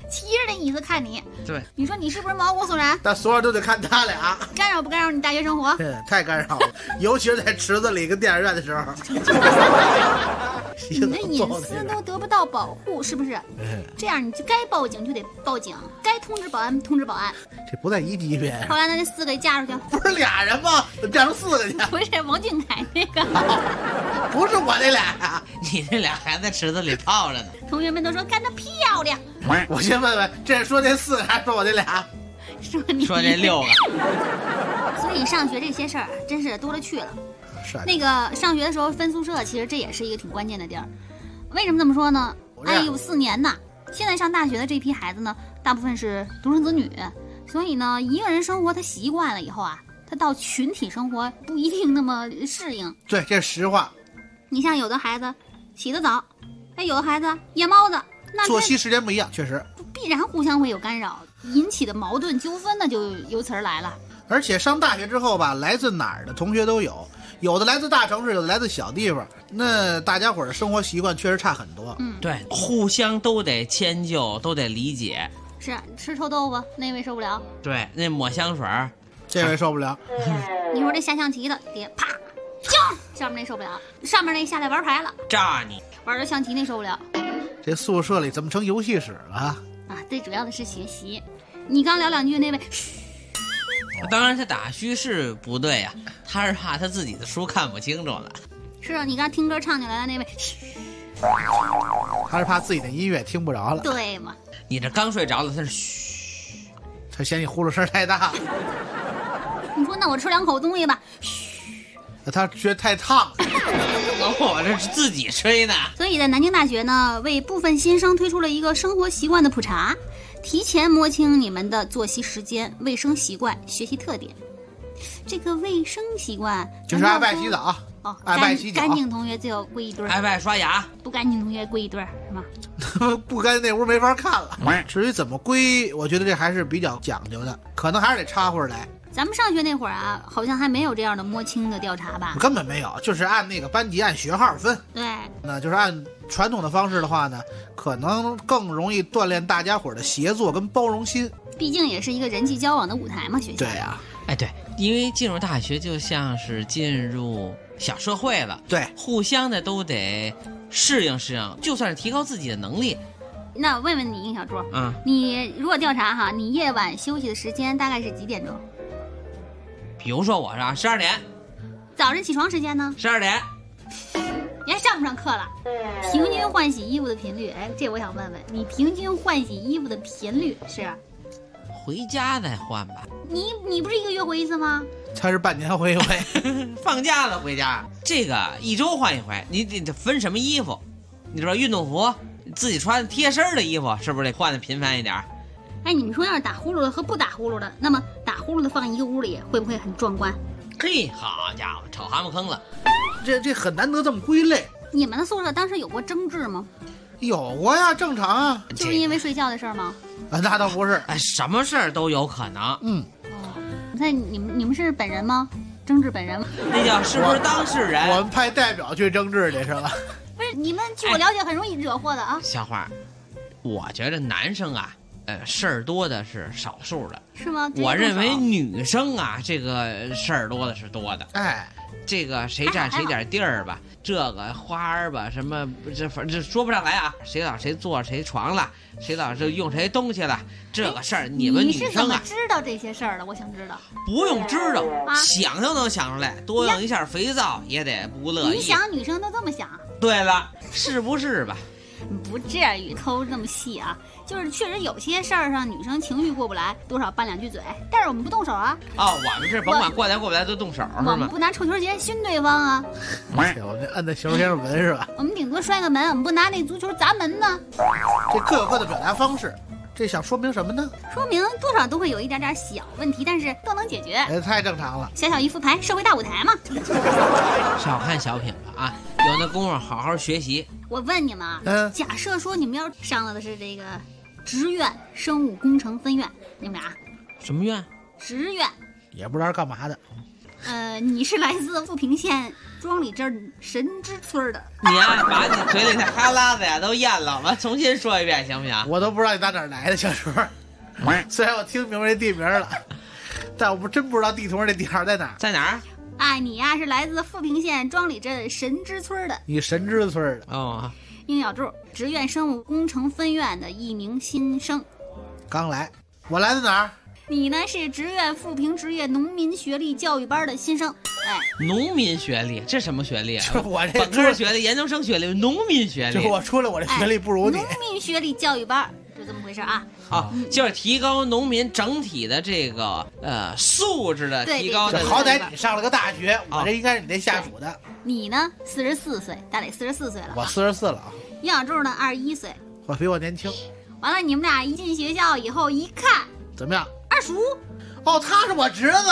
骑着那椅子看你。 对， 你说你是不是毛骨悚然？ 但所有人都得看他俩， 干扰不干扰你大学生活？ 太干扰了，尤其是在池子里跟电影院的时候。 你的隐私都得不到保护，是不是？这样你就该报警就得报警，该通知保安通知保安。 这不在一级别。 后来那4个给嫁出去， 不是俩人吗？怎么嫁成4个去？ 不是王俊凯那个， 不是我那俩呀， 你那俩还在池子里泡着呢。 同学们都说干得漂亮。 我先问问，这是说这4个还是说我这俩？ 说你说这6 个。所以上学这些事儿真是多了去了。那个上学的时候分宿舍，其实这也是一个挺关键的地儿。为什么这么说呢？哎呦，4年呐！现在上大学的这批孩子呢，大部分是独生子女，所以呢，一个人生活他习惯了以后啊，他到群体生活不一定那么适应。 对，这是实话。 你像有的孩子起得早，哎，有的孩子夜猫子，那作息时间不一样，确实必然互相会有干扰，引起的矛盾纠纷呢就由此而来了。 而且上大学之后吧，来自哪儿的同学都有。有的来自大城市，有的来自小地方，那大家伙的生活习惯确实差很多。 对，互相都得迁就，都得理解。 是吃臭豆腐那位受不了， 对，那抹香水这位受不了。 你说这下象棋的，底啪，锵，上面那受不了，上面那下来玩牌了， 炸你！ 玩着象棋那受不了。 这宿舍里怎么成游戏室了？ 啊，最主要的是学习。你刚聊2句那位， 当然他打虚是不对呀，他是怕他自己的书看不清楚了。 是啊，你刚听歌唱起来的那位， 他是怕自己的音乐听不着了。 对嘛？ 你这刚睡着了，他是嘘， 他嫌你呼噜声太大。 你说那我吃2口东西吧， 嘘，他觉得太烫。 我这是自己吹呢。 所以在南京大学呢，为部分新生推出了一个生活习惯的普查。提前摸清你们的作息时间、卫生习惯、学习特点。这个卫生习惯就是爱爱洗澡哦， 爱洗脚。 干净同学最后归一堆， 爱刷牙。 不干净同学归一堆，是吗？ 不干净那屋没法看了。至于怎么归，我觉得这还是比较讲究的，可能还是得插会儿来。 咱们上学那会儿啊，好像还没有这样的摸清的调查吧？ 根本没有，就是按那个班级按学号分。 对， 那就是按传统的方式的话呢，可能更容易锻炼大家伙的协作跟包容心。 毕竟也是一个人际交往的舞台嘛，学校。 对呀， 哎对，因为进入大学就像是进入小社会了， 对， 互相的都得适应适应，就算是提高自己的能力。 那问问你，小朱，你如果调查哈，你夜晚休息的时间大概是几点钟？ 比如说我是12点， 早晨起床时间呢 ？12点。 你还上不上课了？平均换洗衣服的频率，哎，这我想问问你，平均换洗衣服的频率是？ 回家再换吧。 你不是1个月回1次吗？ 他是半年回1回， 放假了回家。这个1周换1回，你得分什么衣服？你知道运动服，自己穿贴身的衣服，是不是得换的频繁一点？ 哎，你们说要是打呼噜的和不打呼噜的，那么打呼噜的放一个屋里会不会很壮观？ 嘿，好家伙，炒蛤蟆坑了！ 这很难得这么归类。 你们的宿舍当时有过争执吗？ 有过呀，正常啊。 就是因为睡觉的事儿吗？ 那倒不是， 哎，什么事儿都有可能。 那你们是本人吗？争执本人吗？ 那叫是不是当事人？ 我们派代表去争执去是吧？ 不是，你们据我了解很容易惹祸的啊。 小花，我觉得男生啊，事儿多的是少数的， 是吗？ 我认为女生啊，这个事儿多的是多的。 哎， 这个谁占谁点地儿吧，这个花儿吧，什么这反正说不上来啊。谁老谁坐谁床了，谁老是用谁东西了，这个事儿你们女生啊， 你是怎么知道这些事儿的？我想知道。 不用知道，想就能想出来。多用一下肥皂也得不乐意。 你想女生都这么想？ 对了，是不是吧？ 不至于抠这么细啊，就是确实有些事儿上女生情绪过不来，多少拌2句嘴，但是我们不动手啊。 哦，我们是甭管过来过不来都动手，是吗？ 我们不拿臭球鞋熏对方啊。 我这摁在球鞋上闻是吧？ 我们顶多摔个门，我们不拿那足球砸门呢。 这各有各的表达方式，这想说明什么呢？ 说明多少都会有一点点小问题，但是都能解决。 太正常了， 小小一副牌，社会大舞台嘛。 少看小品吧啊，有那功夫好好学习。 我问你们啊，假设说你们要上了的是这个职院生物工程分院，你们俩什么院？ 职院也不知道是干嘛的。 你是来自富平县庄里镇神之村的。 你啊，把你嘴里的哈喇子呀都咽了，我重新说一遍行不行？ 我都不知道你打哪儿来的小叔。虽然我听明白这地名了，但我真不知道地图上这地方在哪儿。 在哪儿？ 啊，你呀是来自富平县庄里镇神之村的。 你神之村的哦。 应小柱，职院生物工程分院的一名新生。 刚来。我来自哪儿？ 你呢是职院富平职业农民学历教育班的新生。哎， 农民学历，这什么学历啊？ 我这本科学历、研究生学历、农民学历。 就我出来，我这学历不如你。 农民学历教育班就这么回事啊。 好，就是提高农民整体的这个素质的提高的。 好歹你上了个大学，我这应该是你那下属的。 你呢44岁，大磊44岁了。 我44了啊。 应小柱呢21岁。 我比我年轻。 完了，你们俩一进学校以后一看， 怎么样？ 二叔。 哦，他是我侄子。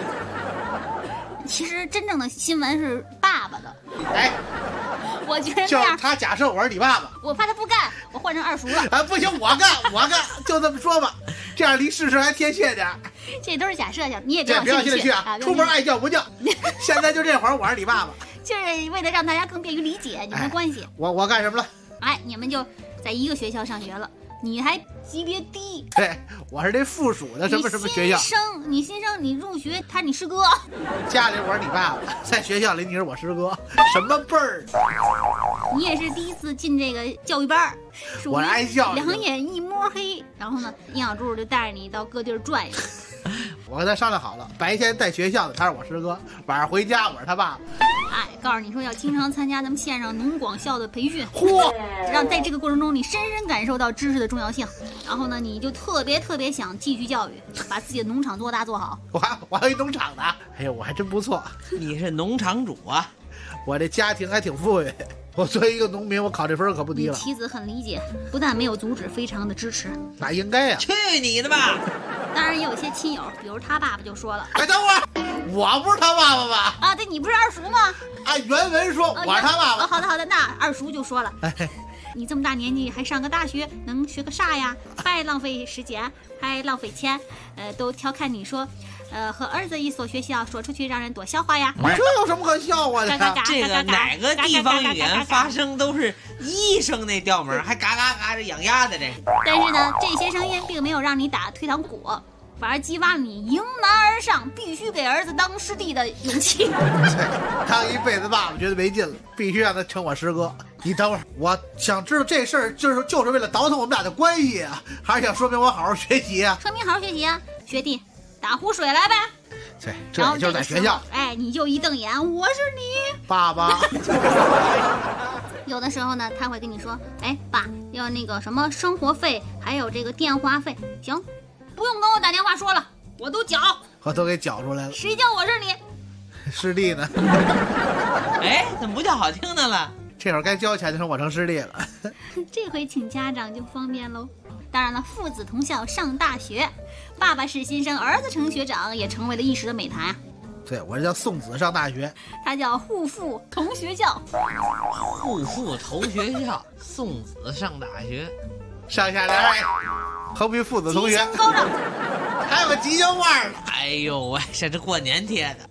其实真正的新闻是爸爸的。 哎， 我觉得就是他假设我是你爸爸， 我怕他不干，我换成二叔了。 啊，不行，我干，就这么说吧，这样离事实还贴切点。 这都是假设，你也不要信得去啊！出门爱叫不叫。现在就这会儿，我是你爸爸， 就是为了让大家更便于理解你们的关系。 我干什么了？ 哎，你们就在一个学校上学了。你还级别低， 对，我是这附属的什么学校？ 你新生，你入学，他是你师哥。 家里我是你爸爸，在学校里你是我师哥，什么辈儿？ 你也是第一次进这个教育班， 我爱教育， 两眼一摸黑。然后呢，应小柱就带着你到各地儿转悠。 我跟他商量好了，白天在学校的他是我师哥，晚上回家我是他爸爸。 哎，告诉你说要经常参加咱们县上农广校的培训， 嚯， 让在这个过程中你深深感受到知识的重要性。然后呢，你就特别想继续教育，把自己的农场做大做好。 我还有一农场呢，哎呦，我还真不错。 你是农场主啊？ 我这家庭还挺富裕。我作为一个农民，我考这分可不低了。 妻子很理解，不但没有阻止，非常的支持。 那应该呀。 去你的吧！ 当然也有些亲友，比如他爸爸就说了：“ 哎，等会儿，我不是他爸爸吧？” 啊，对，你不是二叔吗？ 按原文说我是他爸爸。 好的，那二叔就说了：“你这么大年纪还上个大学，能学个啥呀？白浪费时间，还浪费钱。都调侃你说。”和儿子一所学校，说出去让人多笑话呀！ 这有什么可笑话的？ 这个哪个地方语言发声都是医生那调门，还嘎嘎嘎着养鸭的这。 但是呢，这些声音并没有让你打退堂鼓，反而激发了你迎难而上，必须给儿子当师弟的勇气。 当一辈子爸爸觉得没劲了，必须让他称我师哥。你等会儿，我想知道这事儿就是为了倒腾我们俩的关系啊，还是想说明我好好学习啊？ 说明好好学习啊，学弟。打壶水来呗， 对，这也就是在学校。 哎，你就一瞪眼，我是你爸爸。 有的时候呢，他会跟你说：“哎，爸，要那个什么生活费，还有这个电话费，行，不用跟我打电话说了，我都缴。” 我都给缴出来了。 谁叫我是你？ 师弟呢？ 哎，怎么不叫好听的了？ 这会儿该交钱的时候，我成师弟了。 这回请家长就方便喽。当然了，父子同校上大学，爸爸是新生，儿子成学长，也成为了一时的美谈啊。 对，我这叫送子上大学， 他叫互父同学校。 互父同学校，送子上大学， 上下联横批父子同学， 吉祥高照， 还有个吉祥话呢。 哎呦喂，这是过年贴的。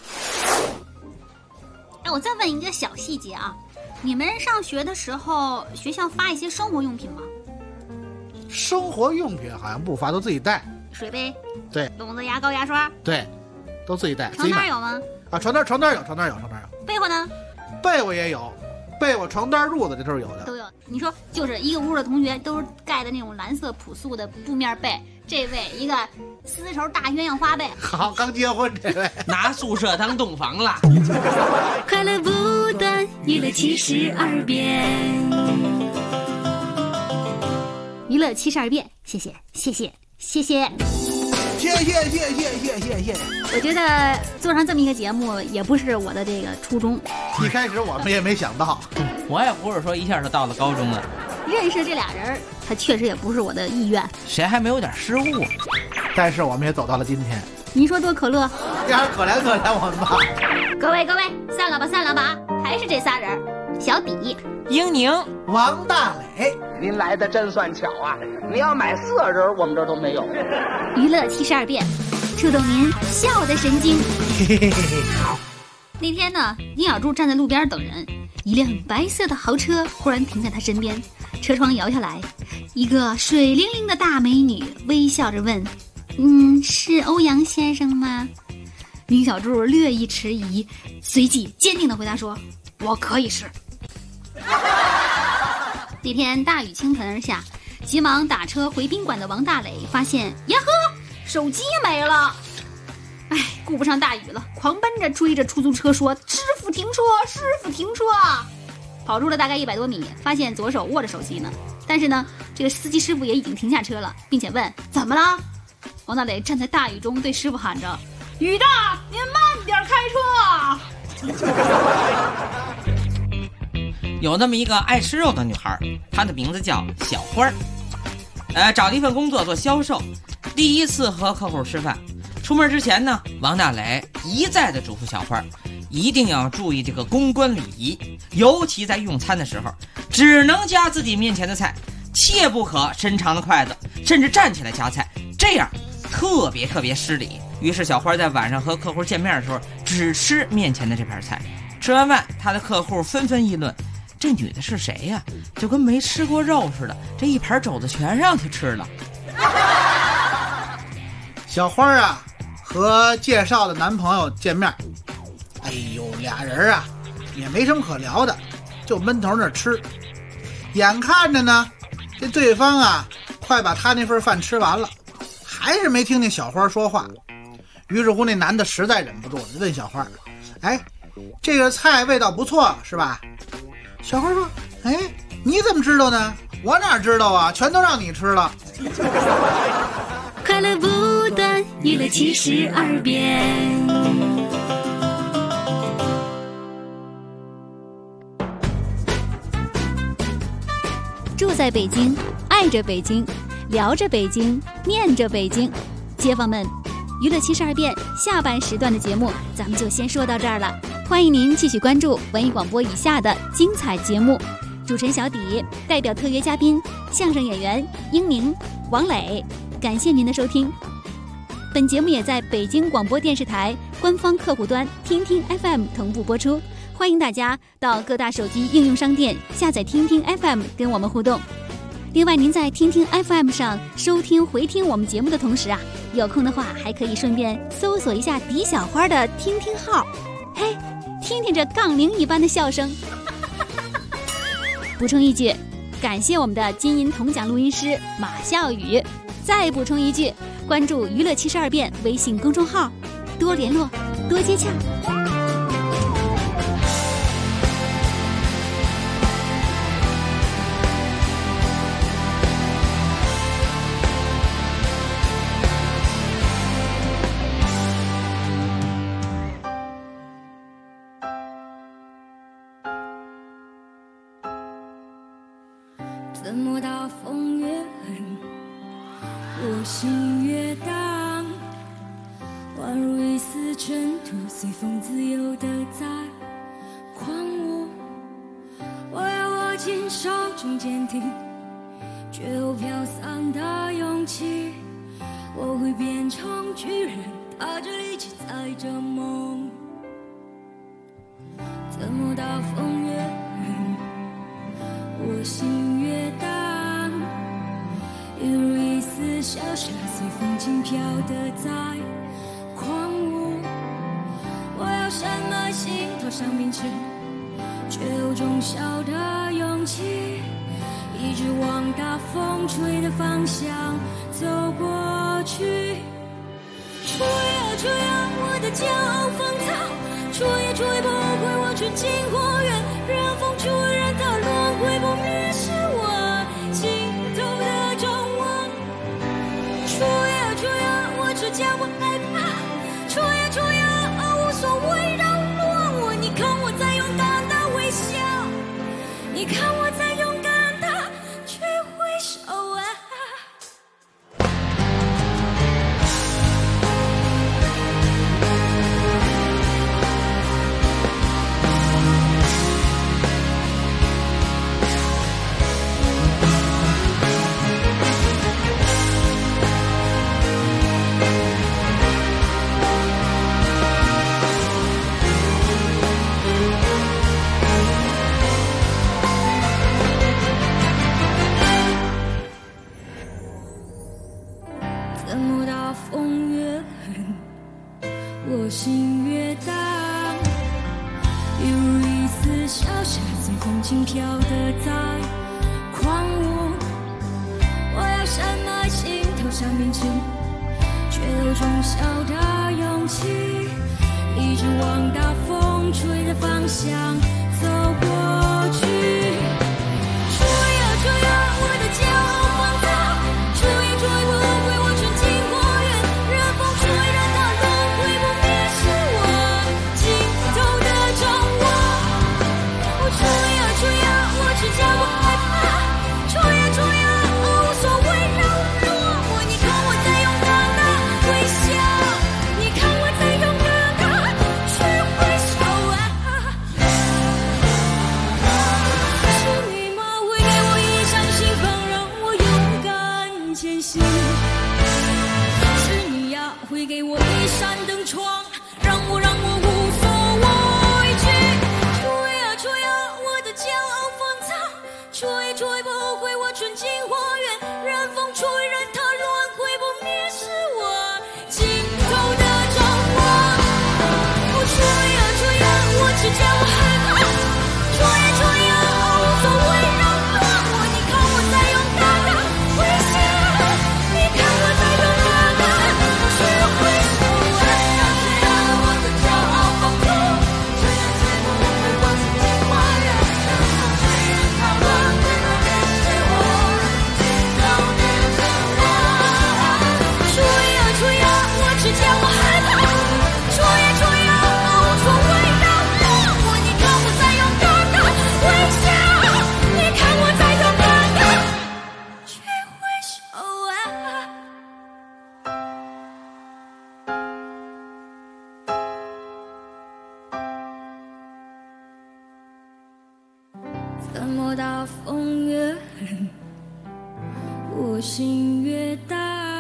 哎，我再问一个小细节啊，你们上学的时候，学校发一些生活用品吗？ 生活用品好像不发，都自己带。 水杯， 对， 笼子、牙膏、牙刷， 对，都自己带。 床单有吗？ 啊，床单有。 被窝呢？ 被窝也有，被窝、床单、褥子这都是有的。 都有。你说，就是一个屋的同学都是盖的那种蓝色朴素的布面被，这位一个丝绸大鸳鸯花被。 好，刚结婚这位拿宿舍当洞房了。 快乐不断，娱乐72变。 娱乐72变，谢谢。我觉得做上这么一个节目也不是我的这个初衷。 一开始我们也没想到， 我也不是说一下就到了高中了。 认识这俩人，他确实也不是我的意愿。 谁还没有点失误？ 但是我们也走到了今天。 您说多可乐？ 这还可怜我们吧。 各位，散了吧，还是这仨人：小底、 英宁、 王大磊。 您来的真算巧啊！你要买4人，我们这儿都没有。 娱乐72变。 触动您笑的神经。 那天呢，银小柱站在路边等人，一辆白色的豪车忽然停在他身边，车窗摇下来，一个水灵灵的大美女微笑着问：“是欧阳先生吗？”银小柱略一迟疑，随即坚定地回答说：“我可以是。”那天大雨倾盆而下，急忙打车回宾馆的王大磊发现，呀呵，手机没了。顾不上大雨了，狂奔着追着出租车说：“师傅停车，师傅停车！”跑出了大概100多米，发现左手握着手机呢。但是呢，这个司机师傅也已经停下车了，并且问：“怎么了？”王大磊站在大雨中对师傅喊着：“雨大，您慢点开车。” 有那么一个爱吃肉的女孩，她的名字叫小花儿。找了一份工作做销售，第一次和客户吃饭。出门之前呢，王大磊一再的嘱咐小花一定要注意这个公关礼仪，尤其在用餐的时候，只能夹自己面前的菜，切不可伸长的筷子，甚至站起来夹菜，这样特别失礼。于是小花在晚上和客户见面的时候，只吃面前的这盘菜。吃完饭，他的客户纷纷议论，这女的是谁呀？就跟没吃过肉似的，这一盘肘子全让她吃了。 小花啊，和介绍的男朋友见面，哎呦，俩人啊也没什么可聊的，就闷头那吃。眼看着呢，这对方啊快把他那份饭吃完了，还是没听见小花说话。于是乎那男的实在忍不住了，问小花：“哎，这个菜味道不错是吧？”小花说：“哎，你怎么知道呢？我哪知道啊，全都让你吃了。” 快乐不断，娱乐72变。住在北京，爱着北京，聊着北京，念着北京。街坊们，娱乐72变下半时段的节目咱们就先说到这儿了，欢迎您继续关注文艺广播以下的精彩节目。主持人小迪代表特约嘉宾相声演员英明、王磊，感谢您的收听。本节目也在北京广播电视台官方客户端听听 FM 同步播出，欢迎大家到各大手机应用商店下载听听 FM 跟我们互动。另外，您在听听 FM 上收听回听我们节目的同时啊，有空的话还可以顺便搜索一下迪小花的听听号，嘿，听听这杠铃一般的笑声。补充一句，感谢我们的金银铜奖录音师马笑宇。再补充一句，关注娱乐72变微信公众号，多联络，多接洽。 怎么大风越狠，我心越荡，宛如一丝尘土，随风自由地在狂舞。我要握紧手中坚定却又飘散的勇气，我会变成巨人，踏着力气载着梦。怎么大风越狠，我心越荡，犹如一丝小沙随风轻飘的在狂舞。我要什么心头上秉持却有种小的勇气，一直往大风吹的方向走过去。吹啊吹啊，我的骄傲放肆，吹也吹不回我纯净花园，让风吹，让它轮回不灭，是我尽头的张望。吹啊吹啊，我只叫我害怕，吹啊吹啊，无所谓扰乱我。你看我在勇敢的微笑，你看我在勇敢的去挥手啊。 越大，犹如一丝小沙随风轻飘的在狂舞。我要山脉心头上面前，却有种小的勇气，一直往大风吹的方向走过去。吹呀吹呀，我的骄傲放大，吹也吹不回我纯净花园，任风吹，任它轮回不灭，是我尽头的掌握。我吹呀吹呀，我只叫我害怕，吹呀吹呀，无所谓让落。你看我在勇敢的微笑，你看我在勇敢的去挥手啊。是你吗？会给我一扇心房，让我勇敢前行。是你呀，会给我一扇灯窗，让我无所畏惧。吹呀吹呀，我的骄傲放纵，吹也吹不回我纯净花园，任风吹，任它轮回不灭，是我尽头的掌握。我吹呀吹呀，我只叫我害怕，吹呀吹呀，无所谓让落。你看我在勇敢的微笑，你看我在勇敢的去挥手啊。我的骄傲放纵，吹呀吹不回我纯净花园，任风吹，任它轮回不灭，是我尽头的掌握。吹呀吹呀，我只叫我害怕，吹呀吹呀，无所谓让落。你看我在勇敢的微笑，你看我在勇敢的去挥手啊。怎么大风越狠，我心越大，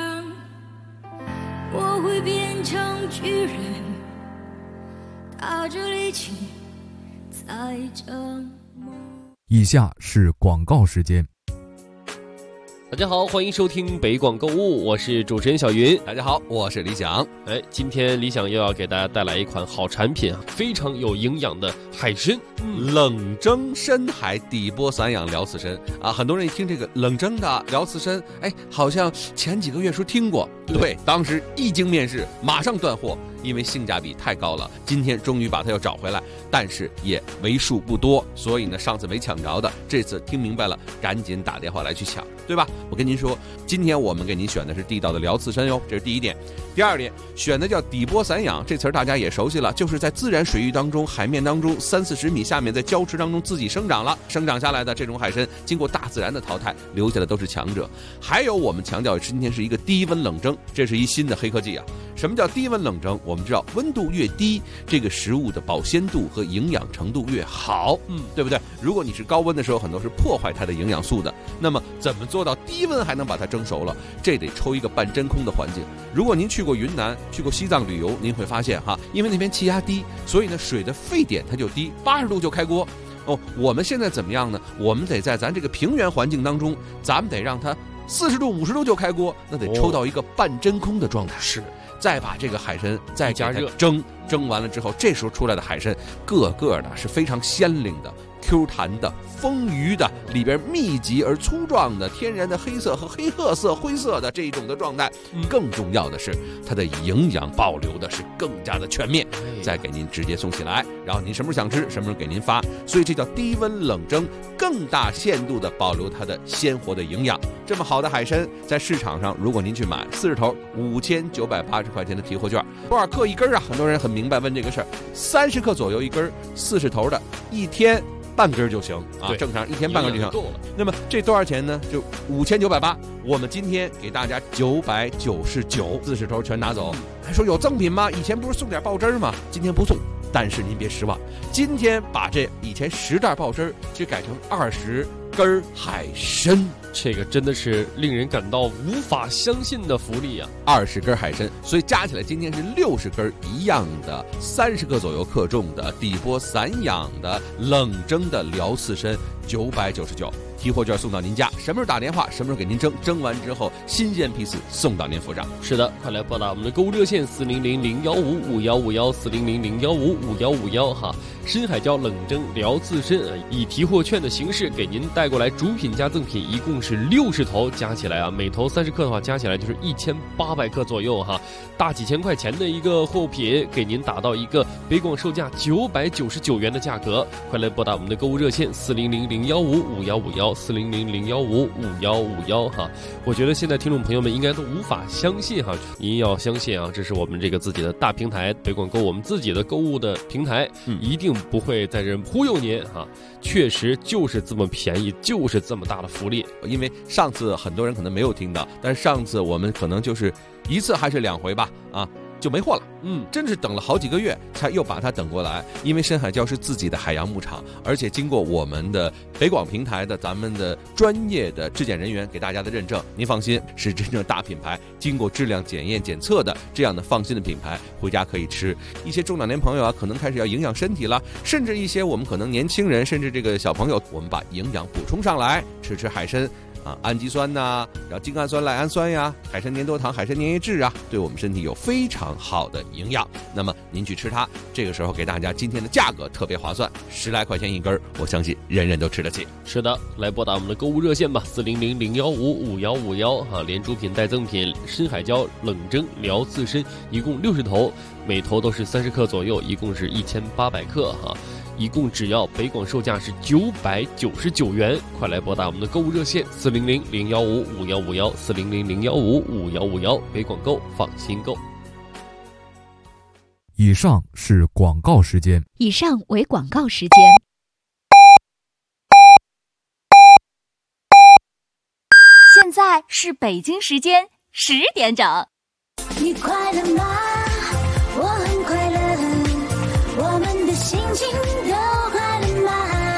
我会变成巨人，打着力气载着梦。 以下是广告时间。 大家好，欢迎收听北广购物，我是主持人小云。 大家好，我是李想。 今天李想又要给大家带来一款好产品啊，非常有营养的海参， 冷蒸深海底波散养辽刺参啊。很多人一听这个冷蒸的辽刺参，好像前几个月时候听过，对，当时一经面世，马上断货，因为性价比太高了。今天终于把它又找回来，但是也为数不多，所以呢，上次没抢着的，这次听明白了，赶紧打电话来去抢，对吧？我跟您说，今天我们给您选的是地道的辽刺参哟，这是第一点。第二点，选的叫底波散养，这词儿大家也熟悉了，就是在自然水域当中、海面当中30-40米下面，在礁池当中自己生长了，生长下来的这种海参，经过大自然的淘汰，留下的都是强者。还有我们强调今天是一个低温冷蒸，这是一新的黑科技啊。什么叫低温冷蒸？我们知道温度越低，这个食物的保鲜度和营养程度越好，对不对？如果你是高温的时候，很多是破坏它的营养素的。那么怎么做到低温还能把它蒸熟了？这得抽一个半真空的环境。如果您去过云南、去过西藏旅游，您会发现因为那边气压低，所以呢水的沸点它就低，80度就开锅。我们现在怎么样呢？我们得在咱这个平原环境当中，咱们得让它40度、50度就开锅，那得抽到一个半真空的状态。是。再把这个海参再加热蒸完了之后，这时候出来的海参个个的是非常鲜灵的、Q 弹的、丰腴的，里边密集而粗壮的天然的黑色和黑褐色、灰色的这一种的状态。更重要的是，它的营养保留的是更加的全面，再给您直接送起来，然后您什么时候想吃，什么时候给您发。所以这叫低温冷蒸，更大限度的保留它的鲜活的营养。这么好的海参，在市场上，如果您去买40头，5980块钱的提货券，多少克一根啊？很多人很明白问这个事儿，30克左右一根，40头的，一天半根就行啊，正常一天半根就行。那么这多少钱呢？就5980，我们今天给大家999，40头全拿走。还说有赠品吗？以前不是送点爆汁吗？今天不送，但是您别失望，今天把这以前10袋爆汁就改成20根海参， 这个真的是令人感到无法相信的福利啊 ！20根海参，所以加起来今天是60根一样的30克左右克重的底波散养的冷蒸的辽刺参， 999，提货券送到您家，什么时候打电话，什么时候给您蒸，蒸完之后新鲜批次送到您府上。 是的，快来拨打我们的购物热线400-015-5151，400-015-5151哈。深海椒冷蒸聊自身，以提货券的形式给您带过来主品加赠品，一共是60头，加起来啊，每头30克的话，加起来就是1800克左右哈，大几千块钱的一个货品，给您打到一个北广售价999元的价格。快来拨打我们的购物热线400-015-5151，400-015-5151哈。我觉得现在听众朋友们应该都无法相信哈，您要相信啊，这是我们这个自己的大平台北广购，我们自己的购物的平台，一定不会在这忽悠您哈，确实就是这么便宜，就是这么大的福利。 因为上次很多人可能没有听到，但是上次我们可能就是1次还是2回吧，就没货了。真是等了好几个月才又把它等过来。因为深海礁是自己的海洋牧场，而且经过我们的北广平台的咱们的专业的质检人员给大家的认证，您放心，是真正大品牌，经过质量检验检测的这样的放心的品牌，回家可以吃。一些中老年朋友啊，可能开始要营养身体了，甚至一些我们可能年轻人，甚至这个小朋友，我们把营养补充上来，吃海参。氨基酸呐，然后精氨酸、赖氨酸呀，海参粘多糖、海参粘液质啊，对我们身体有非常好的营养。那么您去吃它，这个时候给大家今天的价格特别划算，10来块钱一根，我相信人人都吃得起。 是的，来拨打我们的购物热线吧，400-015-5151哈，连主品带赠品，深海椒冷蒸聊自身，一共60头，每头都是30克左右，一共是1800克哈。一共只要北广售价是999元，快来拨打我们的购物热线400-015-5151，400-015-5151，北广购，放心购。 以上是广告时间。 以上为广告时间。 现在是北京时间10点整。 你快乐吗？我很快乐，我们的心情都快乐吗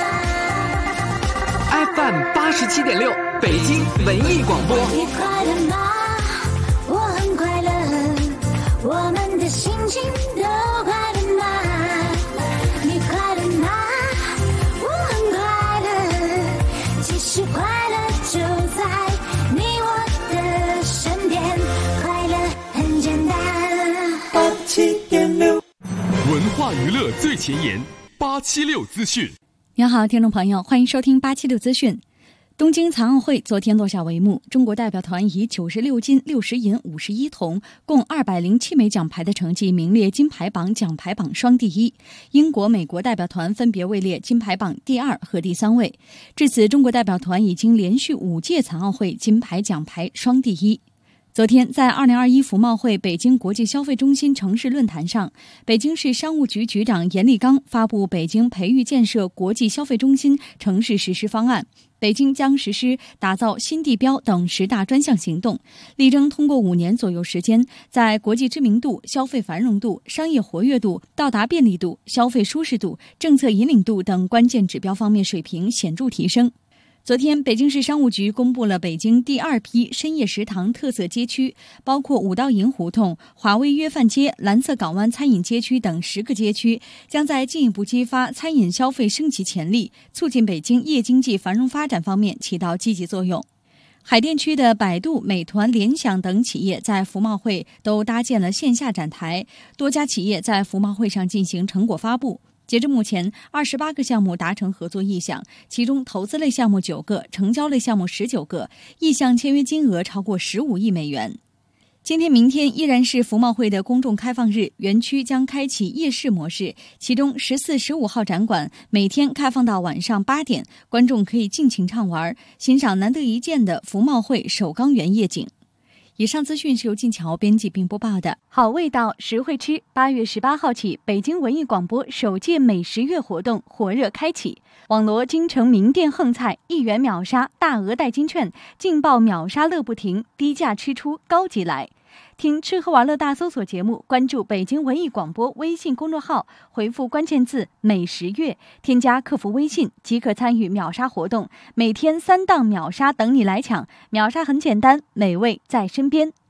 ？FM 87.6，北京文艺广播。 你快乐吗？我很快乐，我们的心情都快乐吗？你快乐吗？我很快乐，其实快乐就在你我的身边，快乐很简单。87.6， 文化娱乐最前沿，876资讯。 您好，听众朋友，欢迎收听876资讯。东京残奥会昨天落下帷幕，中国代表团以96金、60银、51铜，共207枚奖牌的成绩名列金牌榜、奖牌榜双第一。英国、美国代表团分别位列金牌榜第2和第3位。至此，中国代表团已经连续5届残奥会金牌、奖牌双第一。昨天，在2021服贸会北京国际消费中心城市论坛上，北京市商务局局长严立刚发布北京培育建设国际消费中心城市实施方案。北京将实施打造新地标等10大专项行动，力争通过5年左右时间，在国际知名度、消费繁荣度、商业活跃度、到达便利度、消费舒适度、政策引领度等关键指标方面水平显著提升。昨天，北京市商务局公布了北京第2批深夜食堂特色街区，包括五道营胡同、华威约饭街、蓝色港湾餐饮街区等10个街区，将在进一步激发餐饮消费升级潜力，促进北京夜经济繁荣发展方面起到积极作用。海淀区的百度、美团、联想等企业在服贸会都搭建了线下展台，多家企业在服贸会上进行成果发布。截至目前，28个项目达成合作意向，其中投资类项目9个，成交类项目19个，意向签约金额超过15亿美元。今天、明天依然是服贸会的公众开放日，园区将开启夜市模式，其中14、15号展馆每天开放到晚上8点，观众可以尽情畅玩，欣赏难得一见的服贸会首钢园夜景。以上资讯是由静桥编辑并播报的。好味道，实惠吃。8月18号起，北京文艺广播首届美食月活动火热开启，网罗京城名店横菜，1元秒杀，大额代金券，劲爆秒杀乐不停，低价吃出高级来。听吃喝玩乐大搜索节目，关注北京文艺广播微信公众号，回复关键字美食月，添加客服微信即可参与秒杀活动，每天3档秒杀等你来抢，秒杀很简单，美味在身边。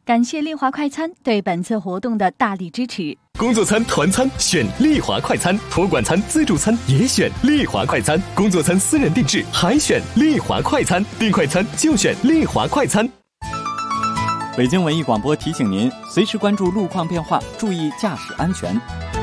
感谢丽华快餐对本次活动的大力支持。 工作餐、团餐选丽华快餐，托管餐、自助餐也选丽华快餐，工作餐私人定制还选丽华快餐，订快餐就选丽华快餐。 北京文艺广播提醒您，随时关注路况变化，注意驾驶安全。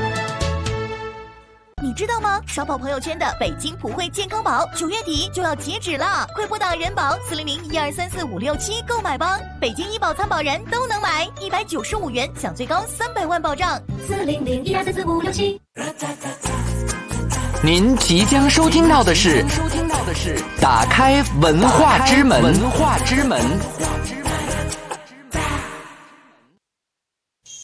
你知道吗？刷爆朋友圈的北京普惠健康宝9月底就要截止了，快拨打人保400-1234-567购买吧。北京医保参保人都能买，195元享最高300万保障。400-1234-567。 您即将收听到的是打开文化之门。